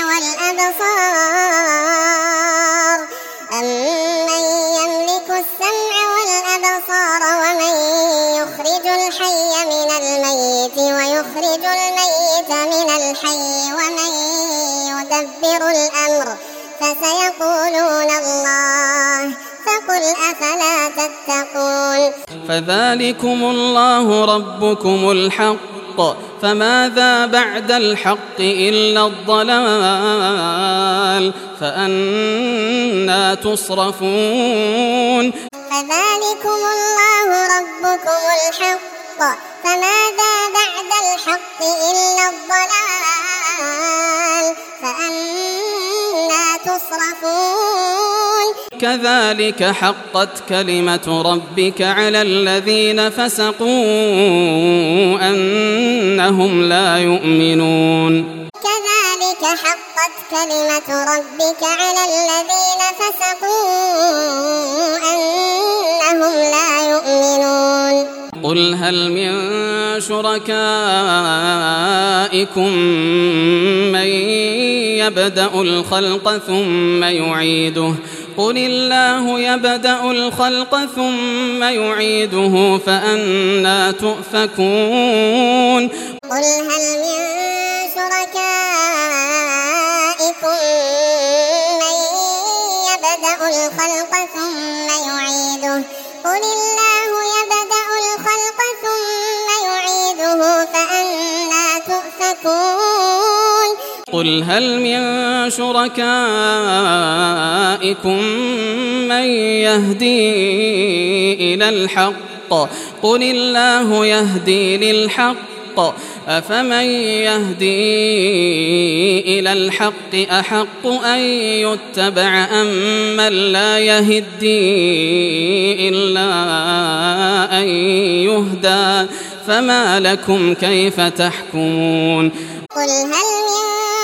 والأبصار ومن يخرج الحي من الميت ويخرج الميت من الحي ومن يدبر الأمر فسيقولون الله فقل أفلا تتقون. فذلكم الله ربكم الحق فماذا بعد الحق إلا الضلال فأنى تصرفون. فذلكم الله ربكم الحق فماذا بعد الحق إلا الضلال فأنى تصرفون. كذلك حقت كلمة ربك على الذين فسقوا أنهم لا يؤمنون. كذلك حقت كلمة ربك على الذين فسقوا أنهم لا يؤمنون. قل هل من شركائكم من يبدأ الخلق ثم يعيده قل الله يبدأ الخلق ثم يعيده فأنى تؤفكون. قل هل من شركائكم من يبدأ الخلق ثم يعيده قل الله يبدأ الخلق ثم يعيده فأنى تؤفكون. قل هل من شركائكم من يهدي إلى الحق قل الله يهدي للحق أفمن يهدي إلى الحق أحق أن يتبع أم من لا يهدي إلا أن يهدى فما لكم كيف تحكمون. قل هل من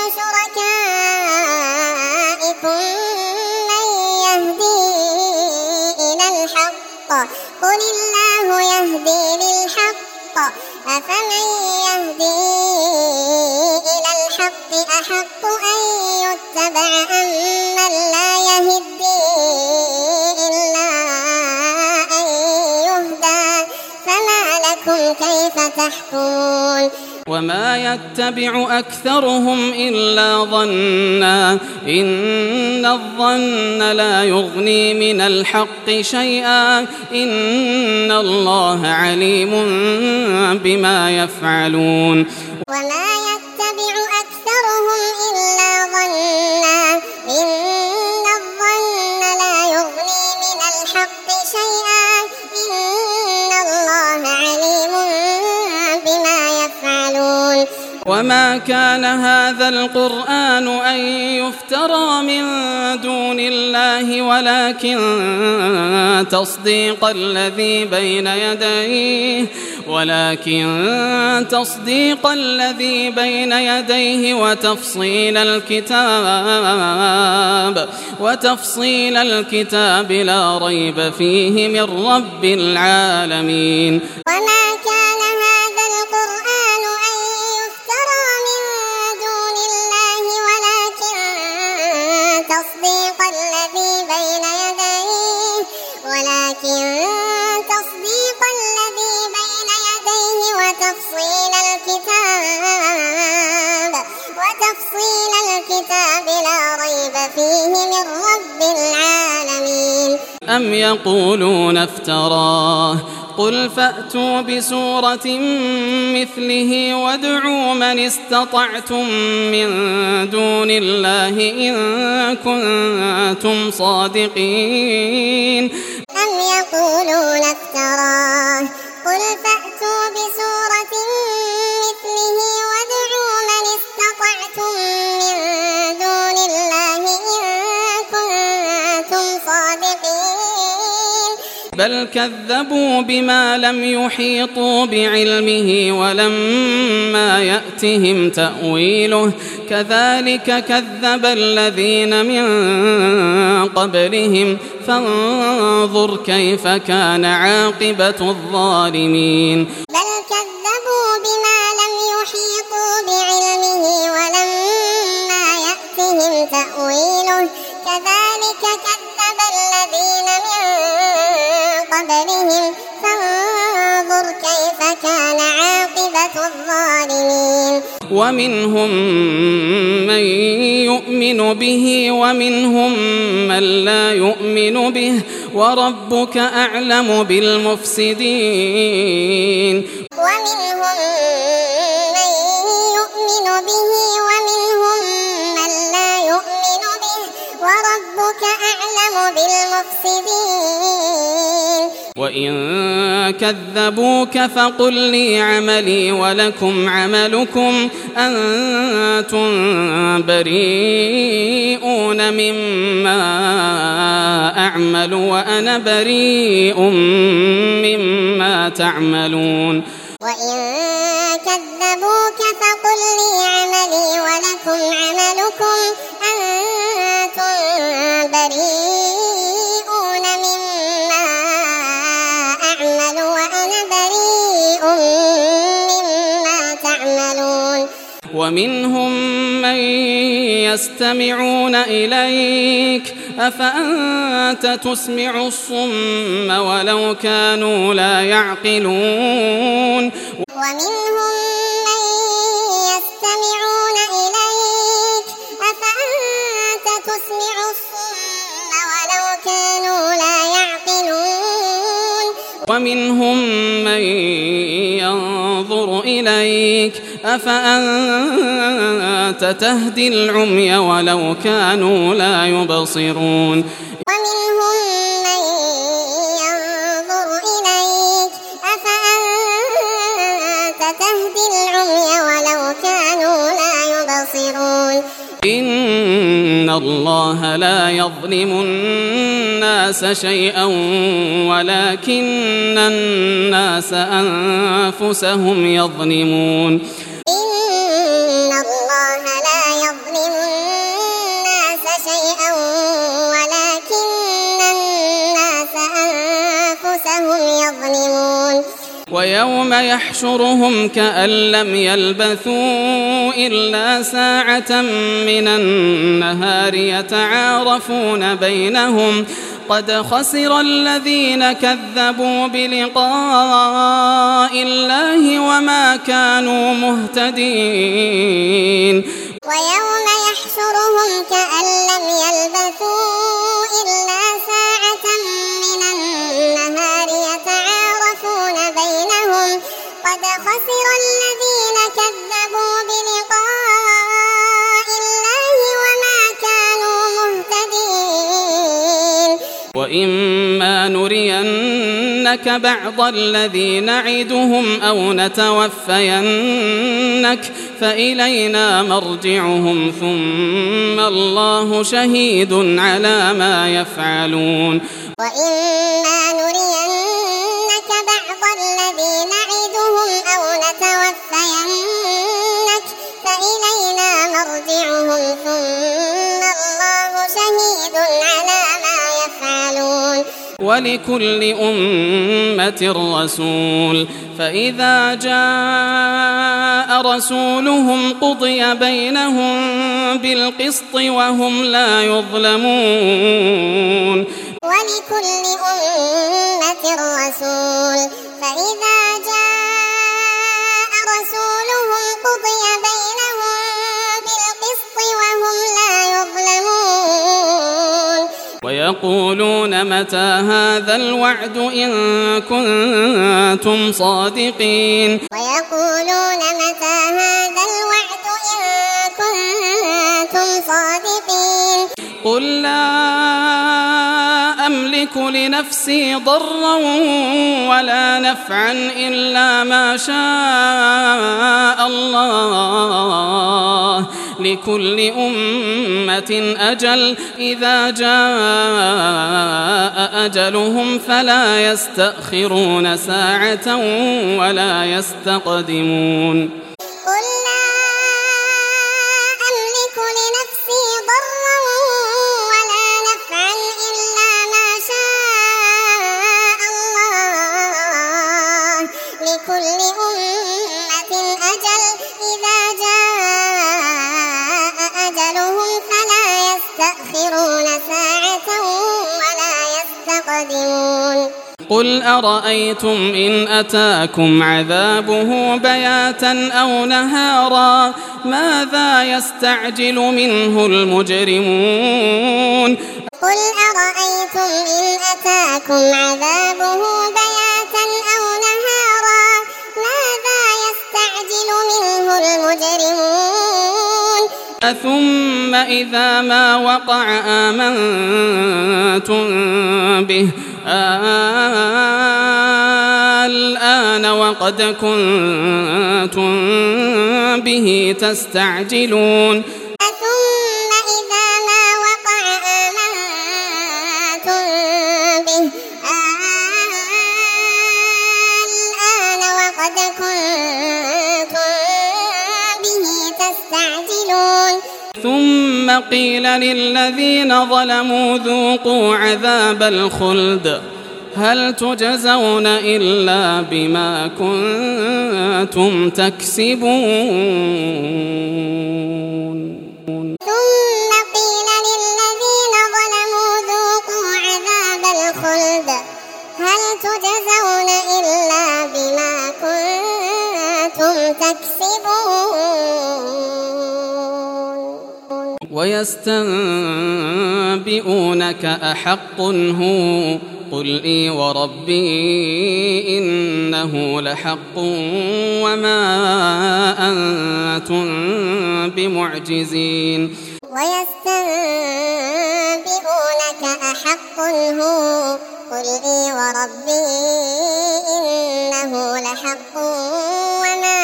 شركائكم من يهدي إلى الحق قل الله يهدي للحق أفمن يهدي إلى الحق أحق أن يتبع أم من لا يهدي إلا أن يهدى فما لكم كيف تحكمون. وما يتبع أكثرهم إلا ظنا إن الظن لا يغني من الحق شيئا إن الله عليم بما يفعلون. وما يتبع أكثرهم إلا ظنا إن الظن لا يغني من الحق شيئا إن الله عليم بما يفعلون. وما كان هذا القرآن أن يفترى من دون الله ولكن تصديق الذي بين يديه ولكن تصديق الذي بين يديه وتفصيل الكتاب لا ريب فيه من رب العالمين. وما كان هذا القرآن أن يفترى من دون الله ولكن تصديق الذي بين يديه وتفصيل الكتاب لا ريب فيه من رب العالمين. أم يقولون افتراه قل فأتوا بسورة مثله وادعوا من استطعتم من دون الله إن كنتم صادقين. أم يقولون افتراه قل فأتوا بسورة مثله وادعوا من استطعتم من دون الله إن كنتم صادقين. بل كذبوا بما لم يحيطوا بعلمه ولما يأتهم تأويله كذلك كذب الذين من قبلهم فانظر كيف كان عاقبة الظالمين. بل كذبوا بما لم يحيطوا بعلمه ولما يأتهم تأويله كذلك كذب الذين من قبلهم فانظر كيف كان عاقبة الظالمين. ومنهم من يؤمن به ومنهم من لا يؤمن به وربك أعلم بالمفسدين. ومنهم من يؤمن به ومنهم من لا يؤمن به وربك أعلم بالمفسدين. وإن كذبوك فقل لي عملي ولكم عملكم أنتم بريئون مما أعمل وأنا بريء مما تعملون. وإن كذبوك فقل لي عملي ولكم عملكم أنتم بريئون مما أعمل وأنا بريء مما تعملون. ومنهم من يستمعون إليك أفأنت تسمع الصم ولو كانوا لا يعقلون. ومنهم من يستمعون إليك أفأنت تسمع الصم ولو كانوا لا يعقلون. ومنهم من ينظر إليك أفأنت تهدي العمي ولو كانوا لا يبصرون. ومنهم من ينظر إليك أفأنت تهدي العمي ولو كانوا لا يبصرون. إن الله لا يظلم الناس شيئا ولكن الناس أنفسهم يظلمون. إن الله لا يظلم الناس شيئا ولكن الناس أنفسهم يظلمون. ويوم يحشرهم كأن لم يلبثوا إلا ساعة من النهار يتعارفون بينهم قد خسر الذين كذبوا بلقاء الله وما كانوا مهتدين. ويوم يحشرهم كأن لم يلبثوا إلا ساعة من النهار يتعارفون بينهم قد خسر الذين كذبوا بلقاء الله وما كانوا مهتدين. وإما نرينك بعض الذي نعدهم أو نتوفينك فإلينا مرجعهم ثم الله شهيد على ما يفعلون. وإما نرينك بعض الذي نعدهم ولكل أمة رسول فإذا جاء رسولهم قضي بينهم بالقسط وهم لا يظلمون ولكل أمة رسول فإذا جاء رسولهم قضي بينهم بالقسط وهم لا يظلمون ويقولون متى هذا الوعد إن كنتم صادقين ويقولون متى هذا الوعد إن كنتم صادقين قل لا أملك لنفسي ضرا ولا نفعا إلا ما شاء الله لكل أمة أجل إذا جاء أجلهم فلا يستأخرون ساعة ولا يستقدمون قل لا أملك لنفسي ضرا ولا نفعا إلا ما شاء الله لكل أمة أجل إذا جاء أجلهم فلا يستأخرون ساعة ولا يستقدمون قل أرأيتم إن أتاكم عذابه بياتا أو نهارا ماذا يستعجل منه المجرمون قل أرأيتم إن أتاكم عذابه بياتا أو نهارا ماذا يستعجل منه المجرمون ثم إذا ما وقع آمنتم به الآن وقد كنتم به تستعجلون ثم إذا ما وقع آمنتم به الآن وقد كنتم به تستعجلون ثم قيل للذين ظلموا ذوقوا عذاب الخلد هل تجزون إلا بما كنتم تكسبون ثم قيل للذين ظلموا ذوقوا عذاب الخلد هل تجزون إلا بما كنتم تكسبون ويستنبئونك أحق هو قل إي وربي إنه لحق وما أنتم بمعجزين ويستنبئونك أحق هو قل إي وربي إنه لحق وما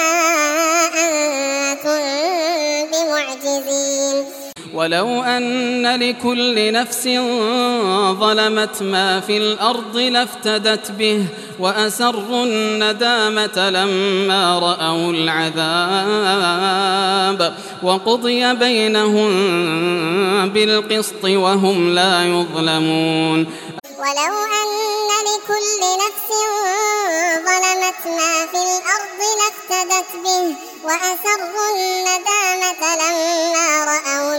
أنتم بمعجزين ولو أن لكل نفس ظلمت ما في الأرض لافتدت به وأسروا الندامة لما رأوا العذاب وقضي بينهم بالقسط وهم لا يظلمون ولو أن لكل نفس ظلمت ما في الأرض لافتدت به وأسروا الندامة لما رأوا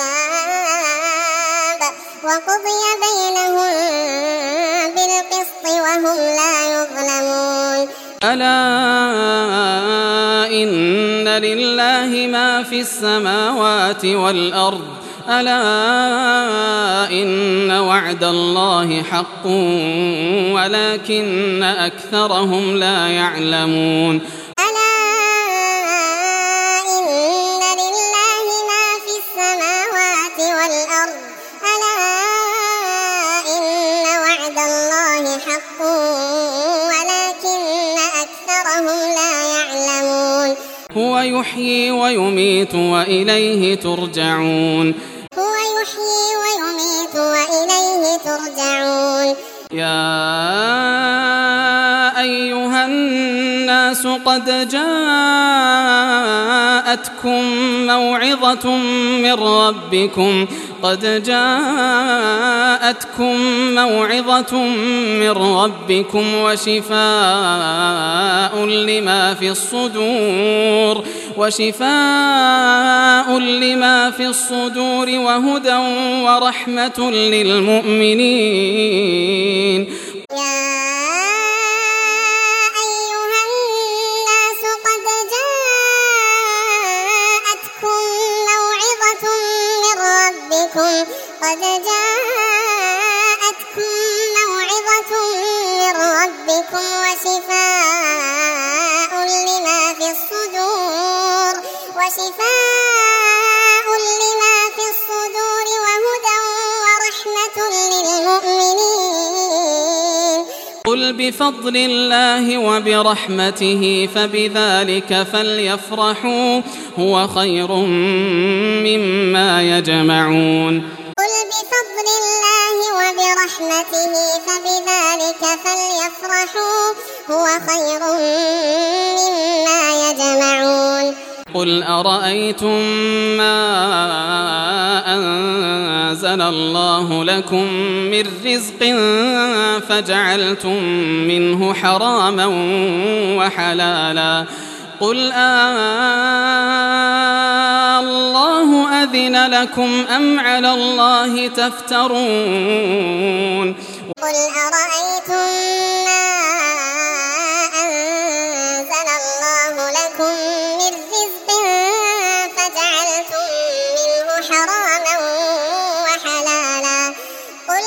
العذاب وقضي بينهم بالقسط وهم لا يظلمون ألا إن لله ما في السماوات والأرض ألا إن وعد الله حق ولكن أكثرهم لا يعلمون ألا إن لله ما في السماوات والأرض ألا إن وعد الله حق ولكن أكثرهم لا يعلمون هو يحيي ويميت وإليه ترجعون هو يحيي ويميت وإليه ترجعون يا أيها الناس قد جاءتكم موعظة من ربكم قد جاءتكم موعظة من ربكم وشفاء لما في الصدور وهدى ورحمة للمؤمنين. قد جاءتكم موعظة من ربكم وشفاء لما في الصدور وهدى ورحمة للمؤمنين. قل بفضل الله وبرحمته فبذلك فليفرحوا هو خير مما يجمعون. قل بفضل الله وبرحمته فبذلك فليفرحوا هو خير مما يجمعون. قل أرأيتم ما أنزل الله لكم من رزق فجعلتم منه حراما وحلالا قل الله أذن لكم أم على الله تفترون. قل أرأيتم ما أنزل الله لكم من رزق فجعلتم منه حراما وحلالا قل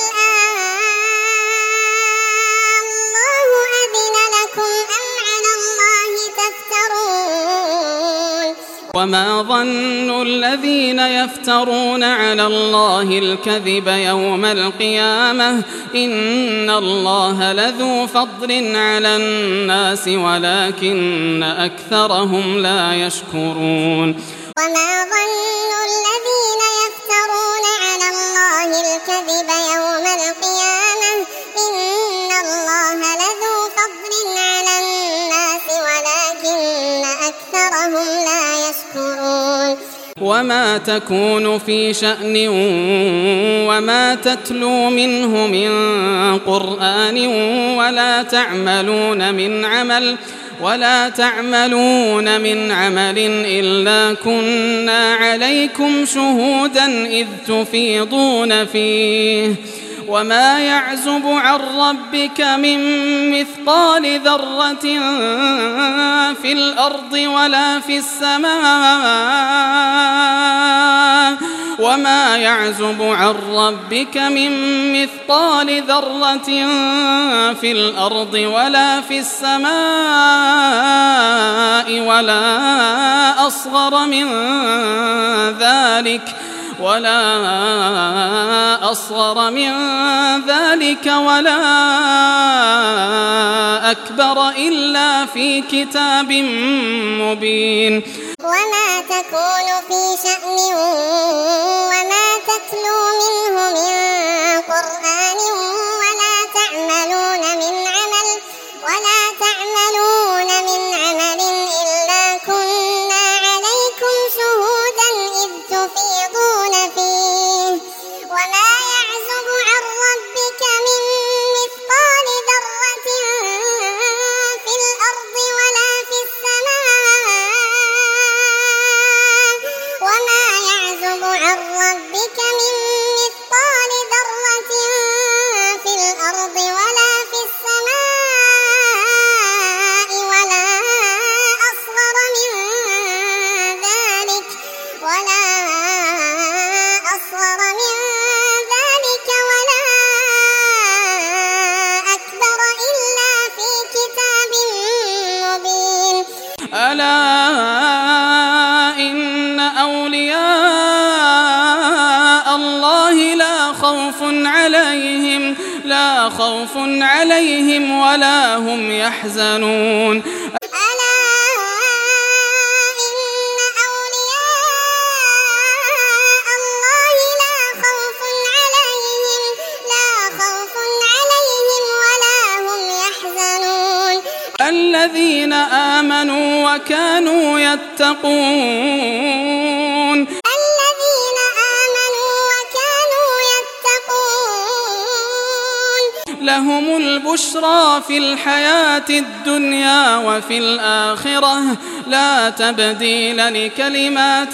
الله أذن لكم أم على الله تفترون. وما ظن الذين يفترون على الله الكذب يوم القيامة إن الله لذو فضل على الناس ولكن أكثرهم لا يشكرون. وما ظن الذين يفترون على الله الكذب يوم القيامة إن الله لذو فضل على الناس ولكن أكثرهم لا يشكرون. وما تكون في شأن وما تتلو منه من قرآن ولا تعملون من عمل إلا كنا عليكم شهودا إذ تفيضون فيه وما يعزب عن ربك من مثقال ذرة في الأرض ولا في السماء وما يعزب عن ربك من مثقال ذرة في الأرض ولا في السماء ولا أصغر من ذلك ولا أكبر إلا في كتاب مبين. وما تكون في شأن وما تتلو منه من قرآن ولا تعملون من عمل إلا كنا عليكم شهودا إذ تفيضون فيه وما يعزب عن ربك من مثقال ذرة في الأرض ولا في السماء وما يعزب عن ربك من مثقال ذرة في الأرض ولا في السماء ولا أصغر من ذلك ولا أكبر إلا في كتاب مبين. ألا إن أولياء الله لا خوف عليهم ولا هم يحزنون. ألا إن أولياء الله لا خوف عليهم ولا هم يحزنون. الذين آمنوا وكانوا يتقون. الذين آمنوا وكانوا لهم البشرى في الحياة الدنيا وفي الآخرة لا تبديل لكلمات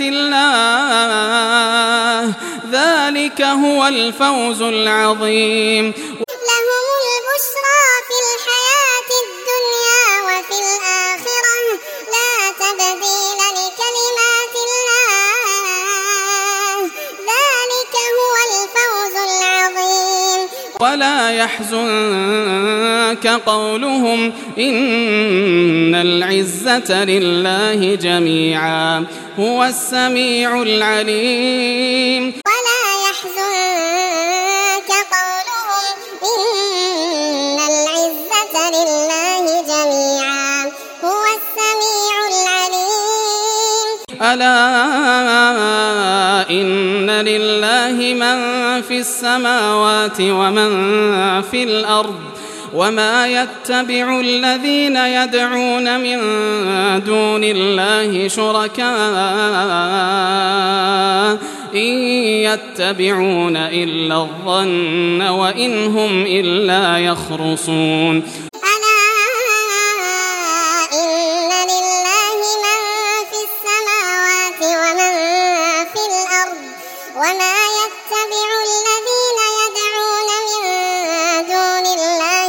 الله ذلك هو الفوز العظيم. لهم البشرى في الحياة الدنيا وفي الآخرة لا تبديل لكلمات الله ذلك هو الفوز العظيم. ولا يحزنك قولهم إن العزة لله جميعا هو السميع العليم. ولا يحزنك قولهم إن العزة لله جميعا هو السميع العليم. ألا إن لله من في السماوات ومن في الأرض وما يتبع الذين يدعون من دون الله شركاء إن يتبعون إلا الظن وإن هم إلا يخرصون. ألا إن لله من في السماوات ومن في الأرض وما يتبع الذين يدعون من دون الله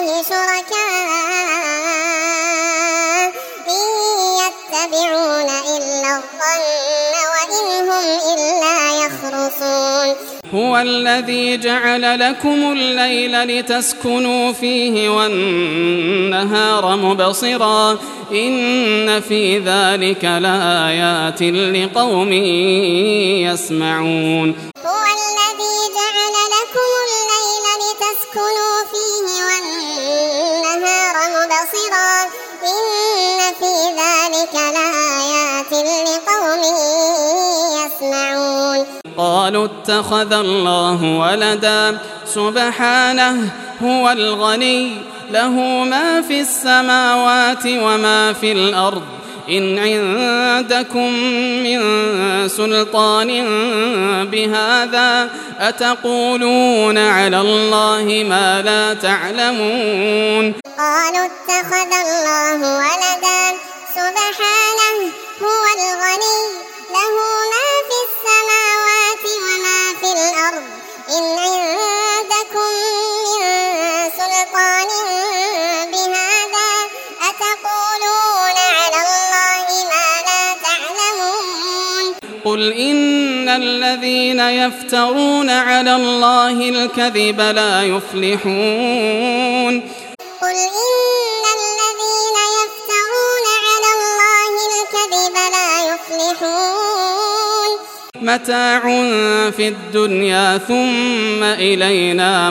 شركاء إن يتبعون إلا الظن وإن هم إلا يخرصون. هو الذي جعل لكم الليل لتسكنوا فيه والنهار مبصرا إن في ذلك لآيات لقوم يسمعون. هو الذي جعل لكم الليل لتسكنوا فيه والنهار مبصرا إن في ذلك لآيات لقوم يسمعون. قالوا اتخذ الله ولدا سبحانه هو الغني له ما في السماوات وما في الأرض إن عندكم من سلطان بهذا أتقولون على الله ما لا تعلمون. قالوا اتخذ الله ولدا سبحانه هو الغني له ما في السماوات وما في الأرض إن عندكم من سلطان بهذا أتقولون على الله ما لا تعلمون. قل إن الذين يفترون على الله الكذب لا يفلحون. قل إن الذين يفترون على الله الكذب لا يفلحون. متاع في الدنيا ثم إلينا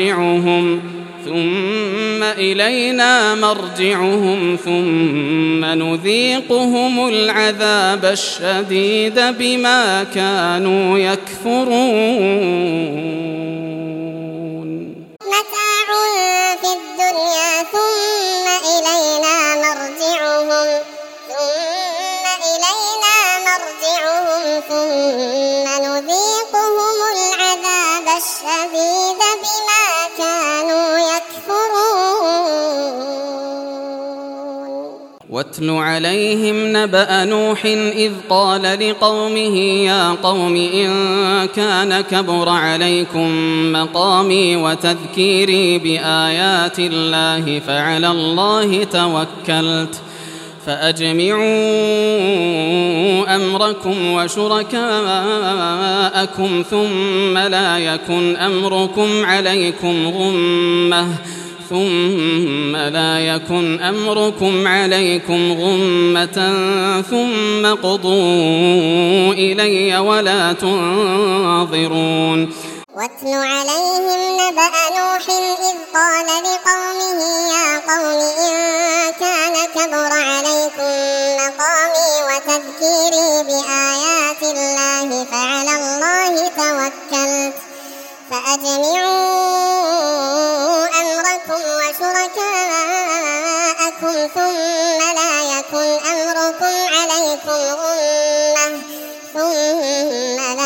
مرجعهم ثم نذيقهم العذاب الشديد بما كانوا يكفرون. متاع في الدنيا ثم إلينا مرجعهم ثم نذيقهم العذاب الشديد بما كانوا يكفرون. واتل عليهم نبأ نوح إذ قال لقومه يا قوم إن كان كبر عليكم مقامي وتذكيري بآيات الله فعلى الله توكلت فأجمعوا أمركم وشركاءكم ثم لا يكن أمركم عليكم غمة ثم قضوا إلي ولا تنظرون. واتل عليهم نبأ نوح إذ قال لقومه يا قوم إن كان كبر عليكم مقامي وتذكيري بآيات الله فعلى الله توكلت فأجمعوا أمركم وشركاءكم ثم لا يكن أمركم عليكم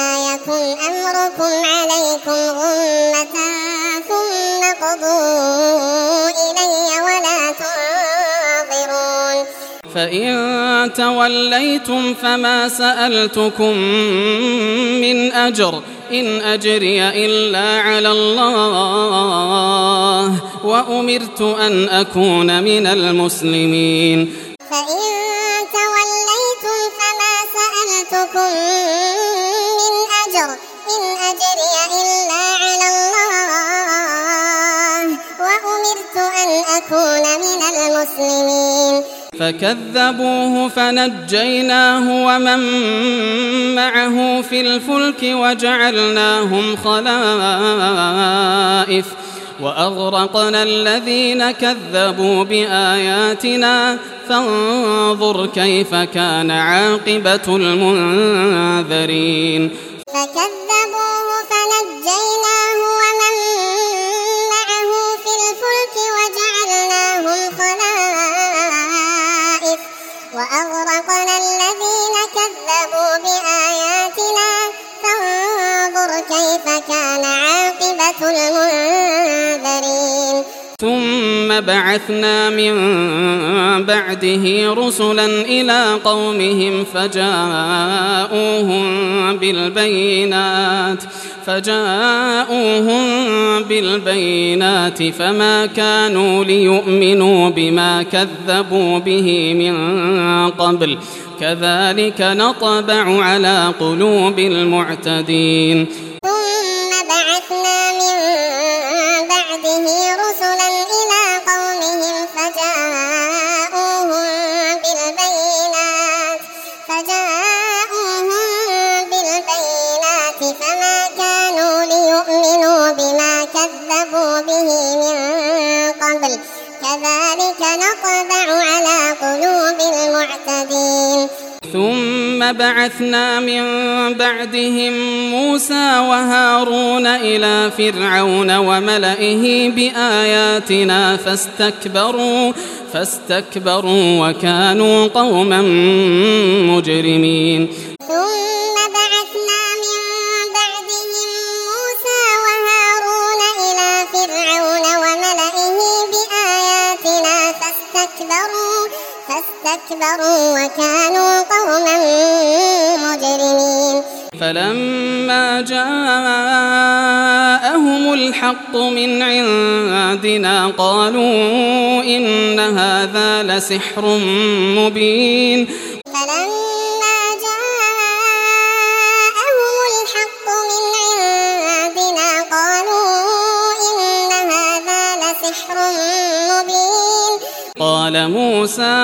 غمة ثم قضوا فإن توليتم فما سألتكم من أجر إن أجري إلا على الله وأمرت أن أكون من المسلمين. فإن توليتم فما سألتكم من أجر إن أجري إلا على الله وأمرت أن أكون من المسلمين. فكذبوه فنجيناه ومن معه في الفلك وجعلناهم خلائف وأغرقنا الذين كذبوا بآياتنا فانظر كيف كان عاقبة المنذرين. فكذبوه فنجيناه ومن معه في الفلك وجعلناهم خلائف وأغرقنا الذين كذبوا بآياتنا فانظر كيف كان عاقبة المنذرين. ثم بعثنا من بعده رسلا إلى قومهم فجاءوهم بالبينات فما كانوا ليؤمنوا بما كذبوا به من قبل كذلك نطبع على قلوب المعتدين. ثم بعثنا من بعده رسلا إلى قومهم فجاءوهم بالبينات فما كانوا ليؤمنوا بما كذبوا به من قبل كذلك نطبع على قلوب المعتدين. ثم بعثنا من بعدهم موسى وهارون إلى فرعون وملئه بآياتنا فاستكبروا وكانوا قوما مجرمين. ثم بعثنا من بعدهم موسى وهارون إلى فرعون وملئه بآياتنا فاستكبروا وكانوا قوما مجرمين. فلما جاءهم الحق من عندنا قالوا إن هذا لسحر مبين. فلما جاءهم الحق من عندنا قالوا إن هذا لسحر مبين. قال موسى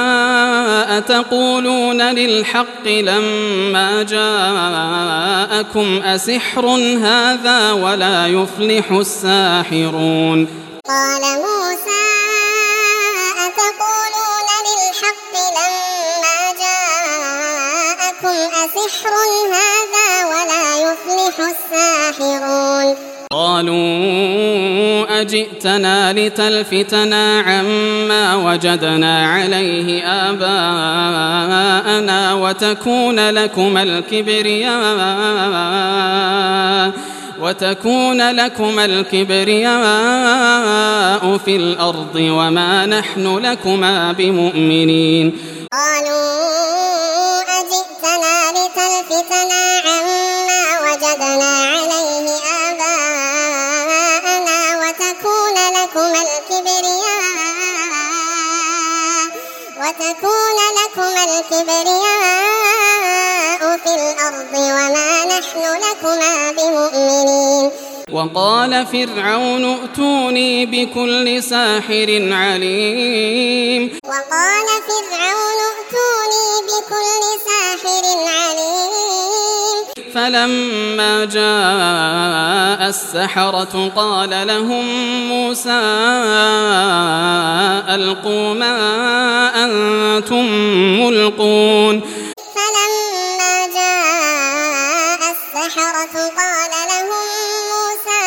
أتقولون للحق لما جاءكم أسحر هذا ولا يفلح الساحرون. قال موسى أتقولون للحق لما جاءكم أسحر هذا ولا يفلح الساحرون. قالوا أجئتنا لتلفتنا عما وجدنا عليه آباءنا وتكون لكم الكبرياء في الأرض وما نحن لكما بمؤمنين. قالوا أجئتنا لتلفتنا عما وجدنا عليه آباءنا وتكون لكم الكبرياء في الأرض وما نحن لكما بمؤمنين. وقال فرعون ائتوني بكل ساحر عليم. فلما جاء السحرة قال لهم موسى ألقوا ما أنتم ملقون. فلما جاء السحرة قال لهم موسى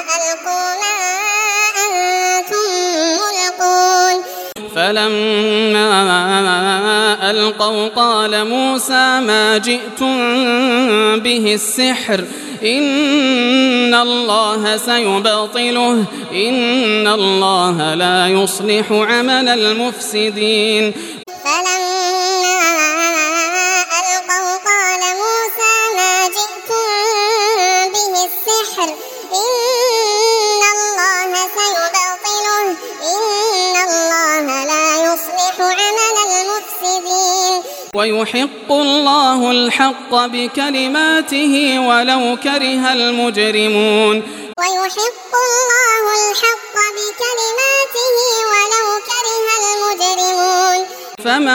ألقوا ما أنتم ملقون. فلما فلما ألقوا قال موسى ما جئتم به السحر إن الله سيبطله إن الله لا يصلح عمل المفسدين. فلما ألقوا قال موسى ما جئتم به السحر إن الله سيبطله إن الله لا يصلح عمل المفسدين ويحق الله الحق بكلماته ولو كره المجرمون. ويحق الله الحق بكلماته ولو كره المجرمون. فما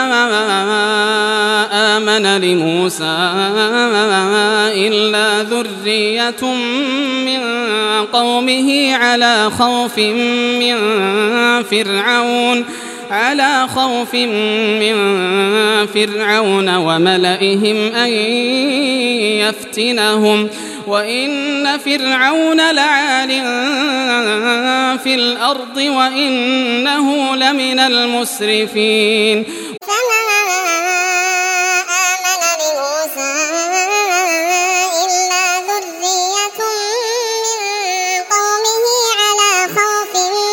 آمن لموسى إلا ذرية من قومه على خوف من فرعون وملئهم أن يفتنهم وإن فرعون لعال في الأرض وإنه لمن المسرفين. فما آمن لموسى إلا ذرية من قومه على خوف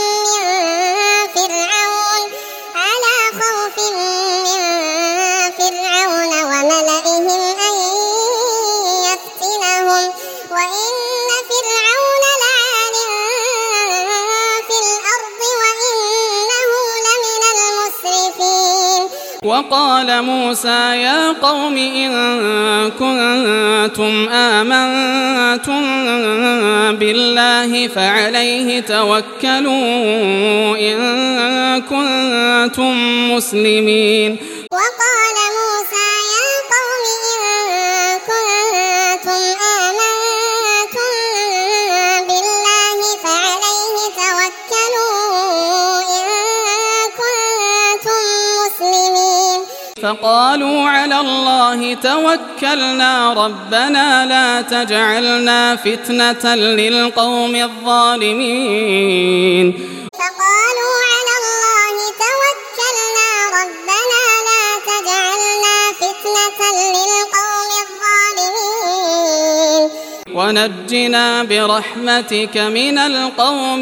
من فرعون وملئهم أن يفتنهم وإن فرعون لعال في الأرض وإنه لمن المسرفين. وقال موسى يا قوم إن كنتم آمنتم بالله فعليه توكلوا إن كنتم مسلمين. وقال موسى يا قوم إن كنتم آمنتم بالله فعليه توكلوا إن كنتم مسلمين. فقالوا على الله توكلنا ربنا لا تجعلنا فتنة للقوم الظالمين. فقالوا على الله توكلنا ربنا لا تجعلنا فتنة للقوم الظالمين ونجنا برحمتك من القوم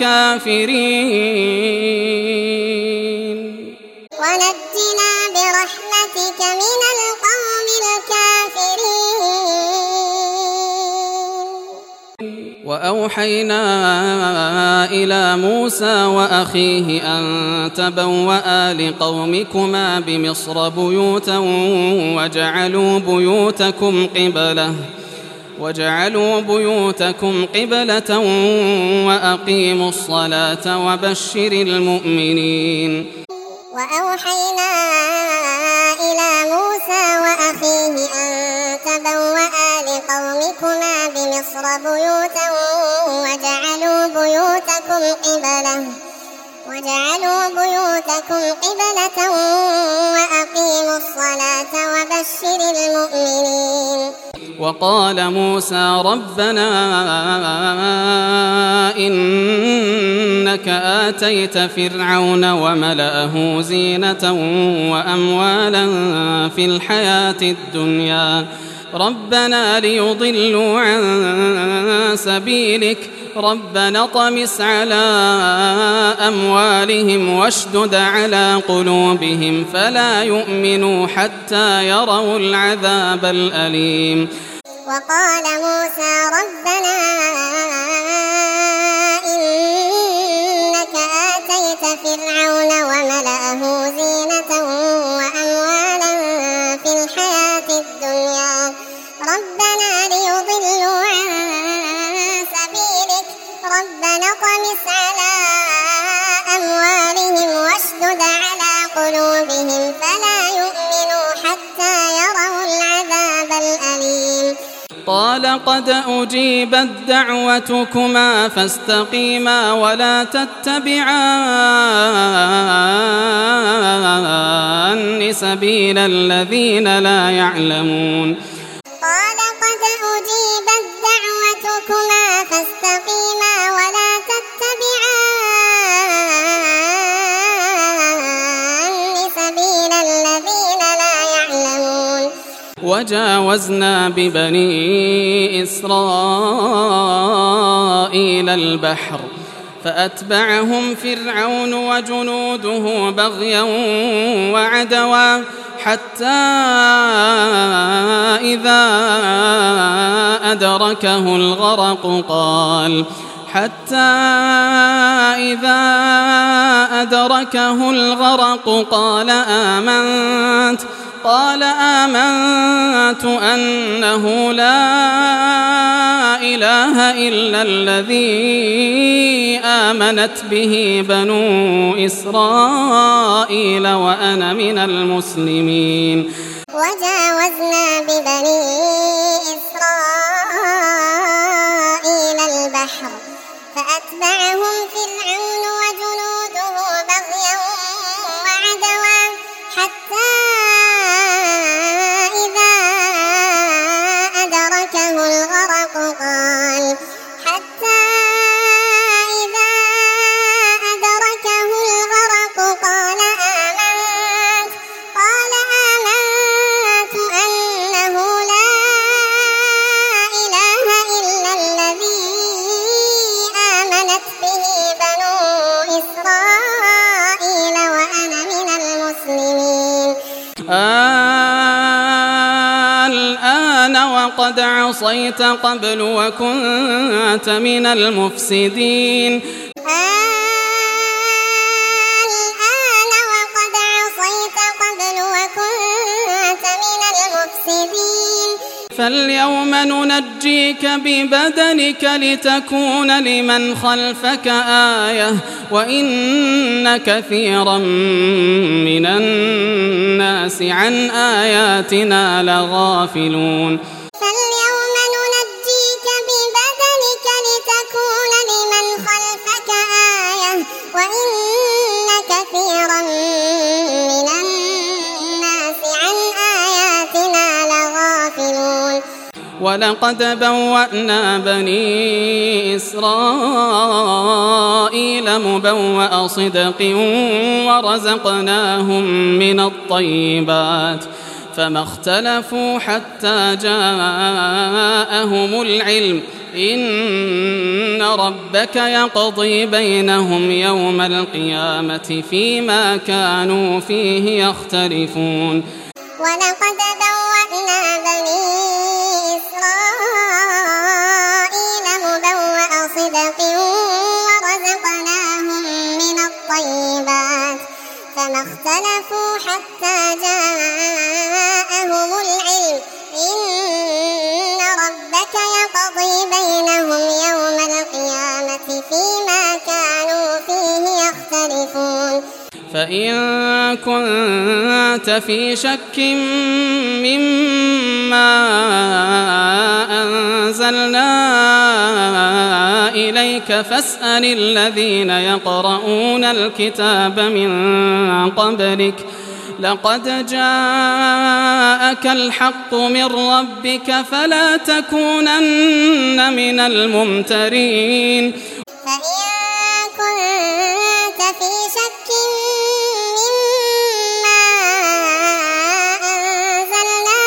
الكافرين. ونجنا برحمتك من القوم الكافرين. وأوحينا إلى موسى وأخيه أن تبوأ لقومكما بمصر بيوتا وجعلوا بيوتكم قبلة وأقيموا الصلاة وبشر المؤمنين. وأوحينا إلى موسى وأخيه أن تبوأ لقومكما بمصر بيوتا وجعلوا بيوتكم قبلة وأقيموا الصلاة وبشر المؤمنين. وقال موسى ربنا إنك آتيت فرعون وملأه زينة وأموالا في الحياة الدنيا ربنا ليضلوا عن سبيلك ربنا اطمس على أموالهم واشدد على قلوبهم فلا يؤمنوا حتى يروا العذاب الأليم. وقال موسى ربنا إنك آتيت فرعون وملأه زينة وأموالا في الحياة الدنيا ربنا ليضلوا عن سبيلك ربنا اطمس على أموالهم واشدد على قلوبهم فلا يؤمنوا حتى يروا العذاب الأليم. قال قد أجيبت دعوتكما فاستقيما ولا تتبعان سبيل الذين لا يعلمون. قال قد أجيبت دعوتكما فاستقيما ولا تتبعان وجاوزنا ببني إسرائيل البحر فأتبعهم فرعون وجنوده بغيا وعدوا حتى إذا أدركه الغرق قال آمنت أنه لا إله إلا الذي آمنت به بنو إسرائيل وأنا من المسلمين. وجاوزنا ببني إسرائيل البحر فأتبعهم فرعون وجنوده بغيا وعدوا حتى إذا أدركه الغرق قال آمنت أنه لا إله إلا الذي آمنت به بنو إسرائيل وأنا من المسلمين. الآن وقد عصيت قبل وكنت من المفسدين. فاليوم ننجيك ببدنك لتكون لمن خلفك آية وإن كثيرا من الناس عن آياتنا لغافلون. فاليوم ننجيك ببدنك لتكون لمن خلفك آية وإن كثيرا من الناس عن آياتنا لغافلون. ولقد بوأنا بني إسرائيل مبوأ صدق ورزقناهم من الطيبات فما اختلفوا حتى جاءهم العلم إن ربك يقضي بينهم يوم القيامة فيما كانوا فيه يختلفون. ولقد بوأنا بني إسرائيل مبوأ صدق ورزقناهم من الطيبات فما اختلفوا حتى جاءهم العلم إن ربك يقضي بينهم يوم القيامة فيما كانوا فيه يختلفون. فإن كنت في شك مما أنزلنا إليك فاسأل الذين يقرؤون الكتاب من قبلك لقد جاءك الحق من ربك فلا تكونن من الممترين. فإن كنت في شك مما أنزلنا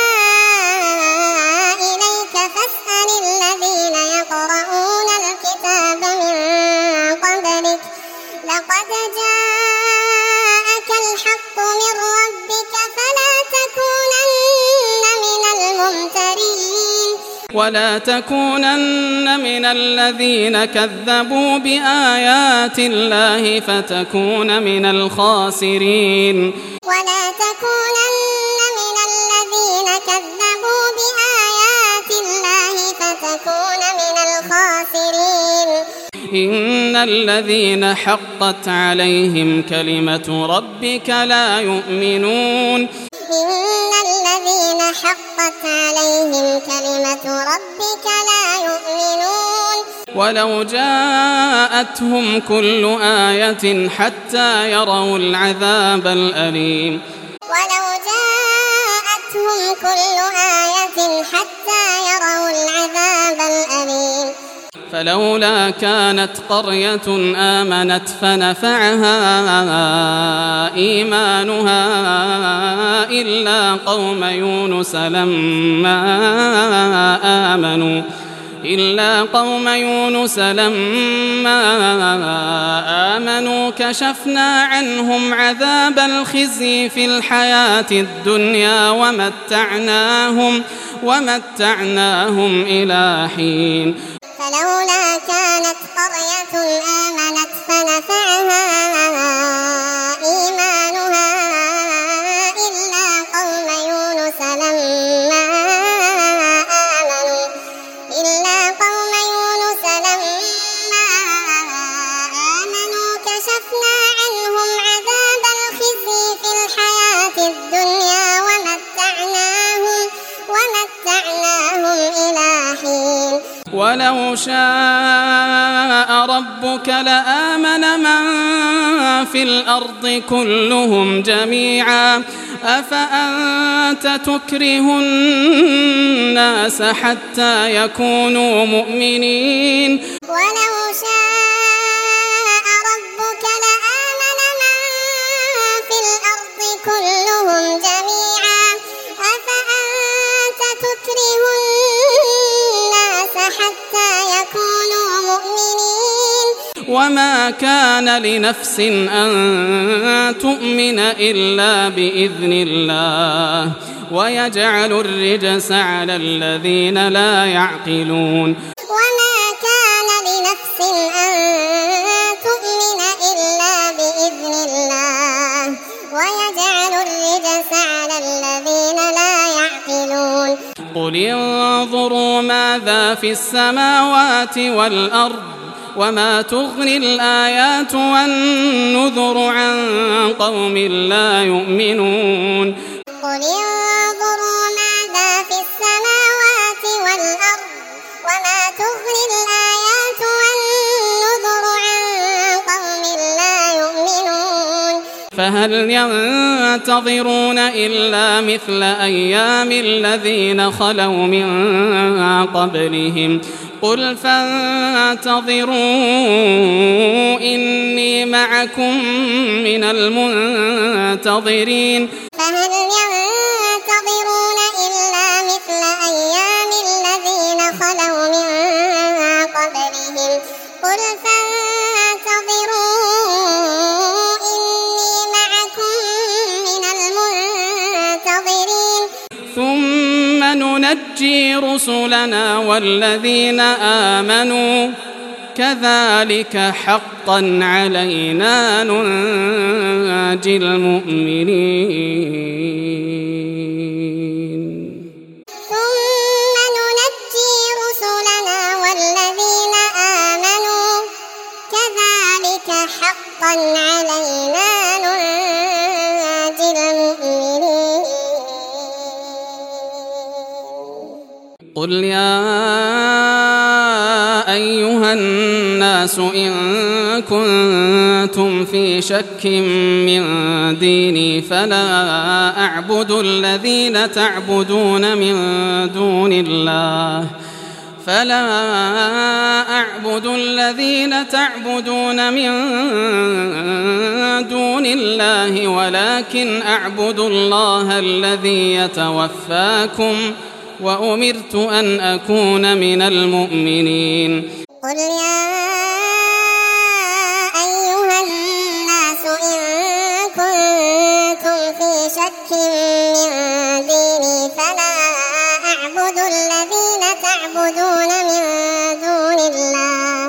إليك فاسأل الذين يقرؤون الكتاب من قبلك لقد جاءك الحق من ربك فلا تكونن من الممترين. ولا تكونن من الذين كذبوا بآيات الله فتكون من الخاسرين. ولا تكونن من الذين كذبوا بآيات الله فتكون من الخاسرين. إن الذين حقت عليهم كلمة ربك لا يؤمنون. إن الذين حقت عليهم كلمة ربك لا يؤمنون. ولو جاءتهم كل آية حتى يروا العذاب الأليم. ولو جاءتهم كل آية حتى يروا العذاب الأليم. فلولا كانت قرية آمنت فنفعها إيمانها إلا قوم يونس لما آمنوا كشفنا عنهم عذاب الخزي في الحياة الدنيا ومتعناهم إلى حين. فلولا كانت قرية آمنت فنفعها إيمانها إلا قوم يونس لما آمنوا كشفنا عنهم عذاب الخزي في الحياة الدنيا ومتعناهم إلى حين. ولو شاء ربك لآمن من في الأرض كلهم جميعا أفأنت تكره الناس حتى يكونوا مؤمنين. ولو شاء ربك لآمن من في الأرض كلهم جميعا أفأنت تكره الناس حتى يكونوا مؤمنين. وما كان لنفس أن تؤمن إلا بإذن الله ويجعل الرجس على الذين لا يعقلون. وما كان لنفس أن تؤمن إلا بإذن الله ويجعل الرجس على الذين لا يعقلون. قل انظروا ماذا في السماوات والأرض وما تغني الآيات والنذر عن قوم لا يؤمنون. قل انظروا ماذا في السماوات والأرض وما تغني الآيات والنذر عن قوم لا يؤمنون. فهل ينتظرون إلا مثل أيام الذين خلوا من قبلهم قل فانتظروا إني معكم من المنتظرين. فهل ينتظرون إلا مثل أيام الذين خلوا من قبلهم قل فانتظروا إني معكم من المنتظرين. ثم ننجي رسلنا والذين آمنوا كذلك حقا علينا ننجي المؤمنين. ثم ننجي رسلنا والذين آمنوا كذلك حقا علينا ننجي المؤمنين. قل يا أيها الناس إن كنتم في شك من ديني فلا أعبد الذين تعبدون من دون الله ولكن أعبد الله الذي يتوفاكم وأمرت أن أكون من المؤمنين. قل يا أيها الناس إن كنتم في شك من ديني فلا أعبد الذين تعبدون من دون الله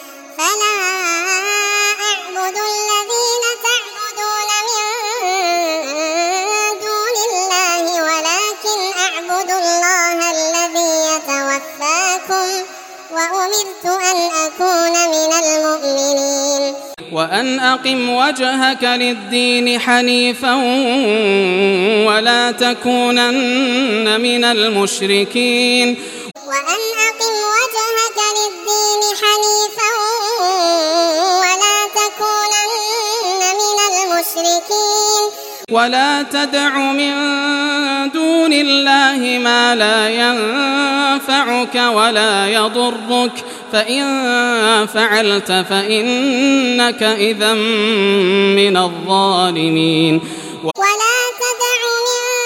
ولكن أعبد الله الذي يتوفاكم وأمرت أن أكون من المؤمنين. وأن أقم وجهك للدين حنيفا ولا تكونن من المشركين. وأن أقم وجهك للدين حنيفا ولا تكونن من المشركين. ولا تدع من دون الله ما لا ينفعك ولا يضرك فإن فعلت فإنك إذا من الظالمين. ولا تدع من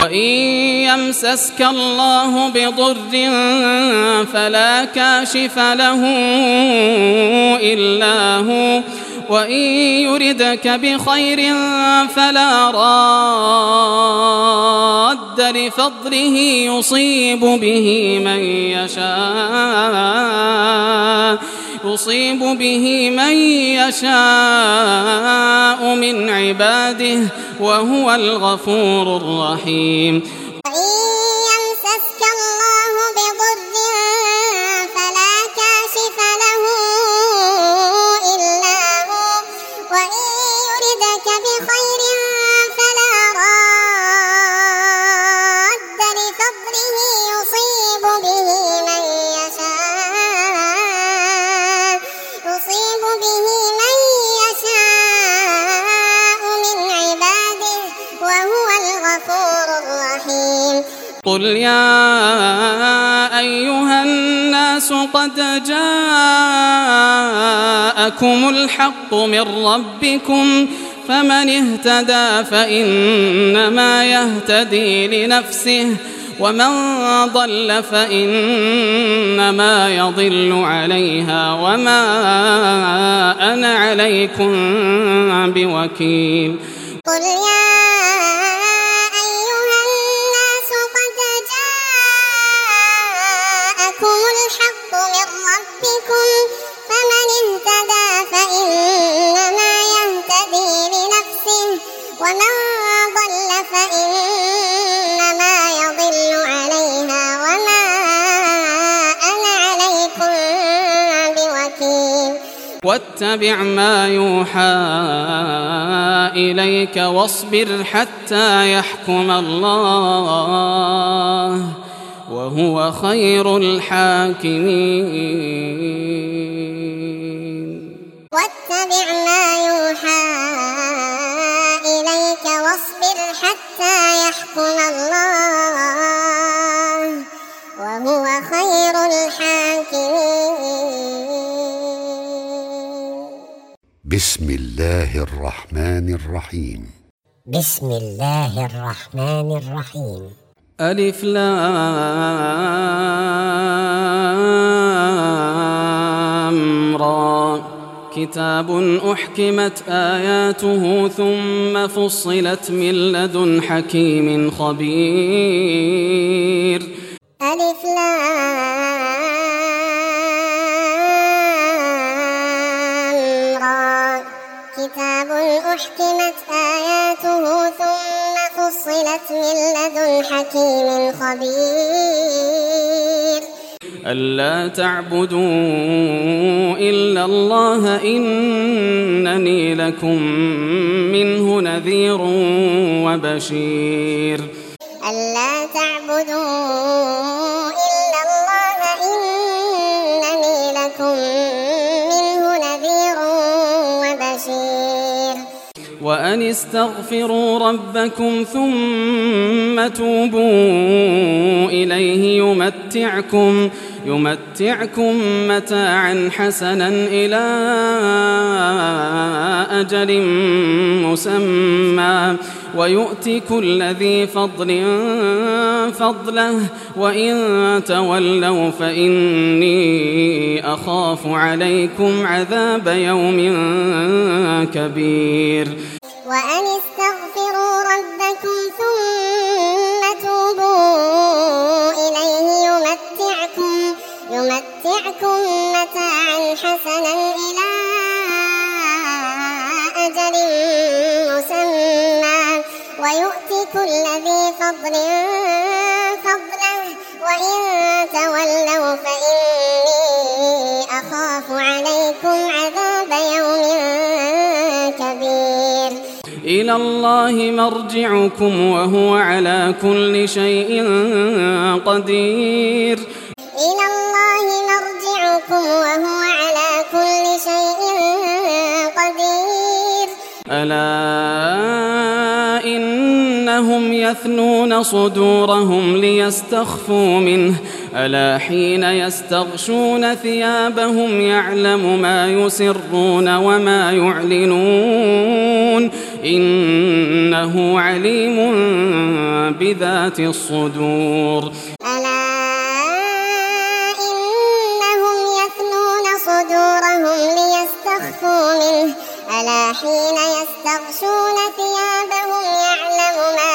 وإن يمسسك الله بضر فلا كاشف له إلا هو وإن يردك بخير فلا راد لفضله يصيب به من يشاء من عباده وهو الغفور الرحيم. قل يا أيها الناس قد جاءكم الحق من ربكم فمن اهتدى فإنما يهتدي لنفسه ومن ضل فإنما يضل عليها وما أنا عليكم بوكيل. قل يا أيها الناس قد جاءكم الحق من ربكم فمن اهتدى فإنما يهتدي لنفسه ومن ضل فإنما يضل عليها وما أنا عليكم بوكيل. واتبع ما يوحى إليك واصبر حتى يحكم الله وهو خير الحاكمين. واتبع ما يوحى إليك واصبر حتى يحكم الله وهو خير الحاكمين. بسم الله الرحمن الرحيم. بسم الله الرحمن الرحيم. ألف لام را كتاب أحكمت آياته ثم فصلت من لدن حكيم خبير. ألف لام را كتاب أحكمت آياته ثم فصلت من لدن حكيم خبير. ألا تعبدوا إلا الله إنني لكم منه نذير وبشير. ألا تعبدوا إلا الله إنني لكم منه نذير وبشير. وأن استغفروا ربكم ثم توبوا إليه يمتعكم متاعا حسنا إلى أجل مسمى ويؤتي كل ذي فضل فضله وإن تولوا فإني أخاف عليكم عذاب يوم كبير. وأن استغفروا ربكم ثم توبوا إليه يمتعكم متاعا حسنا إلى أجل مسمى ويؤتي كل ذي فضل فضله وإن تولوا فإني أخاف عليكم عذاب يوم كبير. إلى الله مرجعكم وهو على كل شيء قدير. إلى الله مرجعكم وهو على كل شيء قدير. ألا إنهم يثنون صدورهم ليستخفوا منه ألا حين يستغشون ثيابهم يعلم ما يسرون وما يعلنون إنه عليم بذات الصدور. ألا إنهم يثنون صدورهم ليستخفوا منه ألا حين يستغشون ثيابهم يعلم ما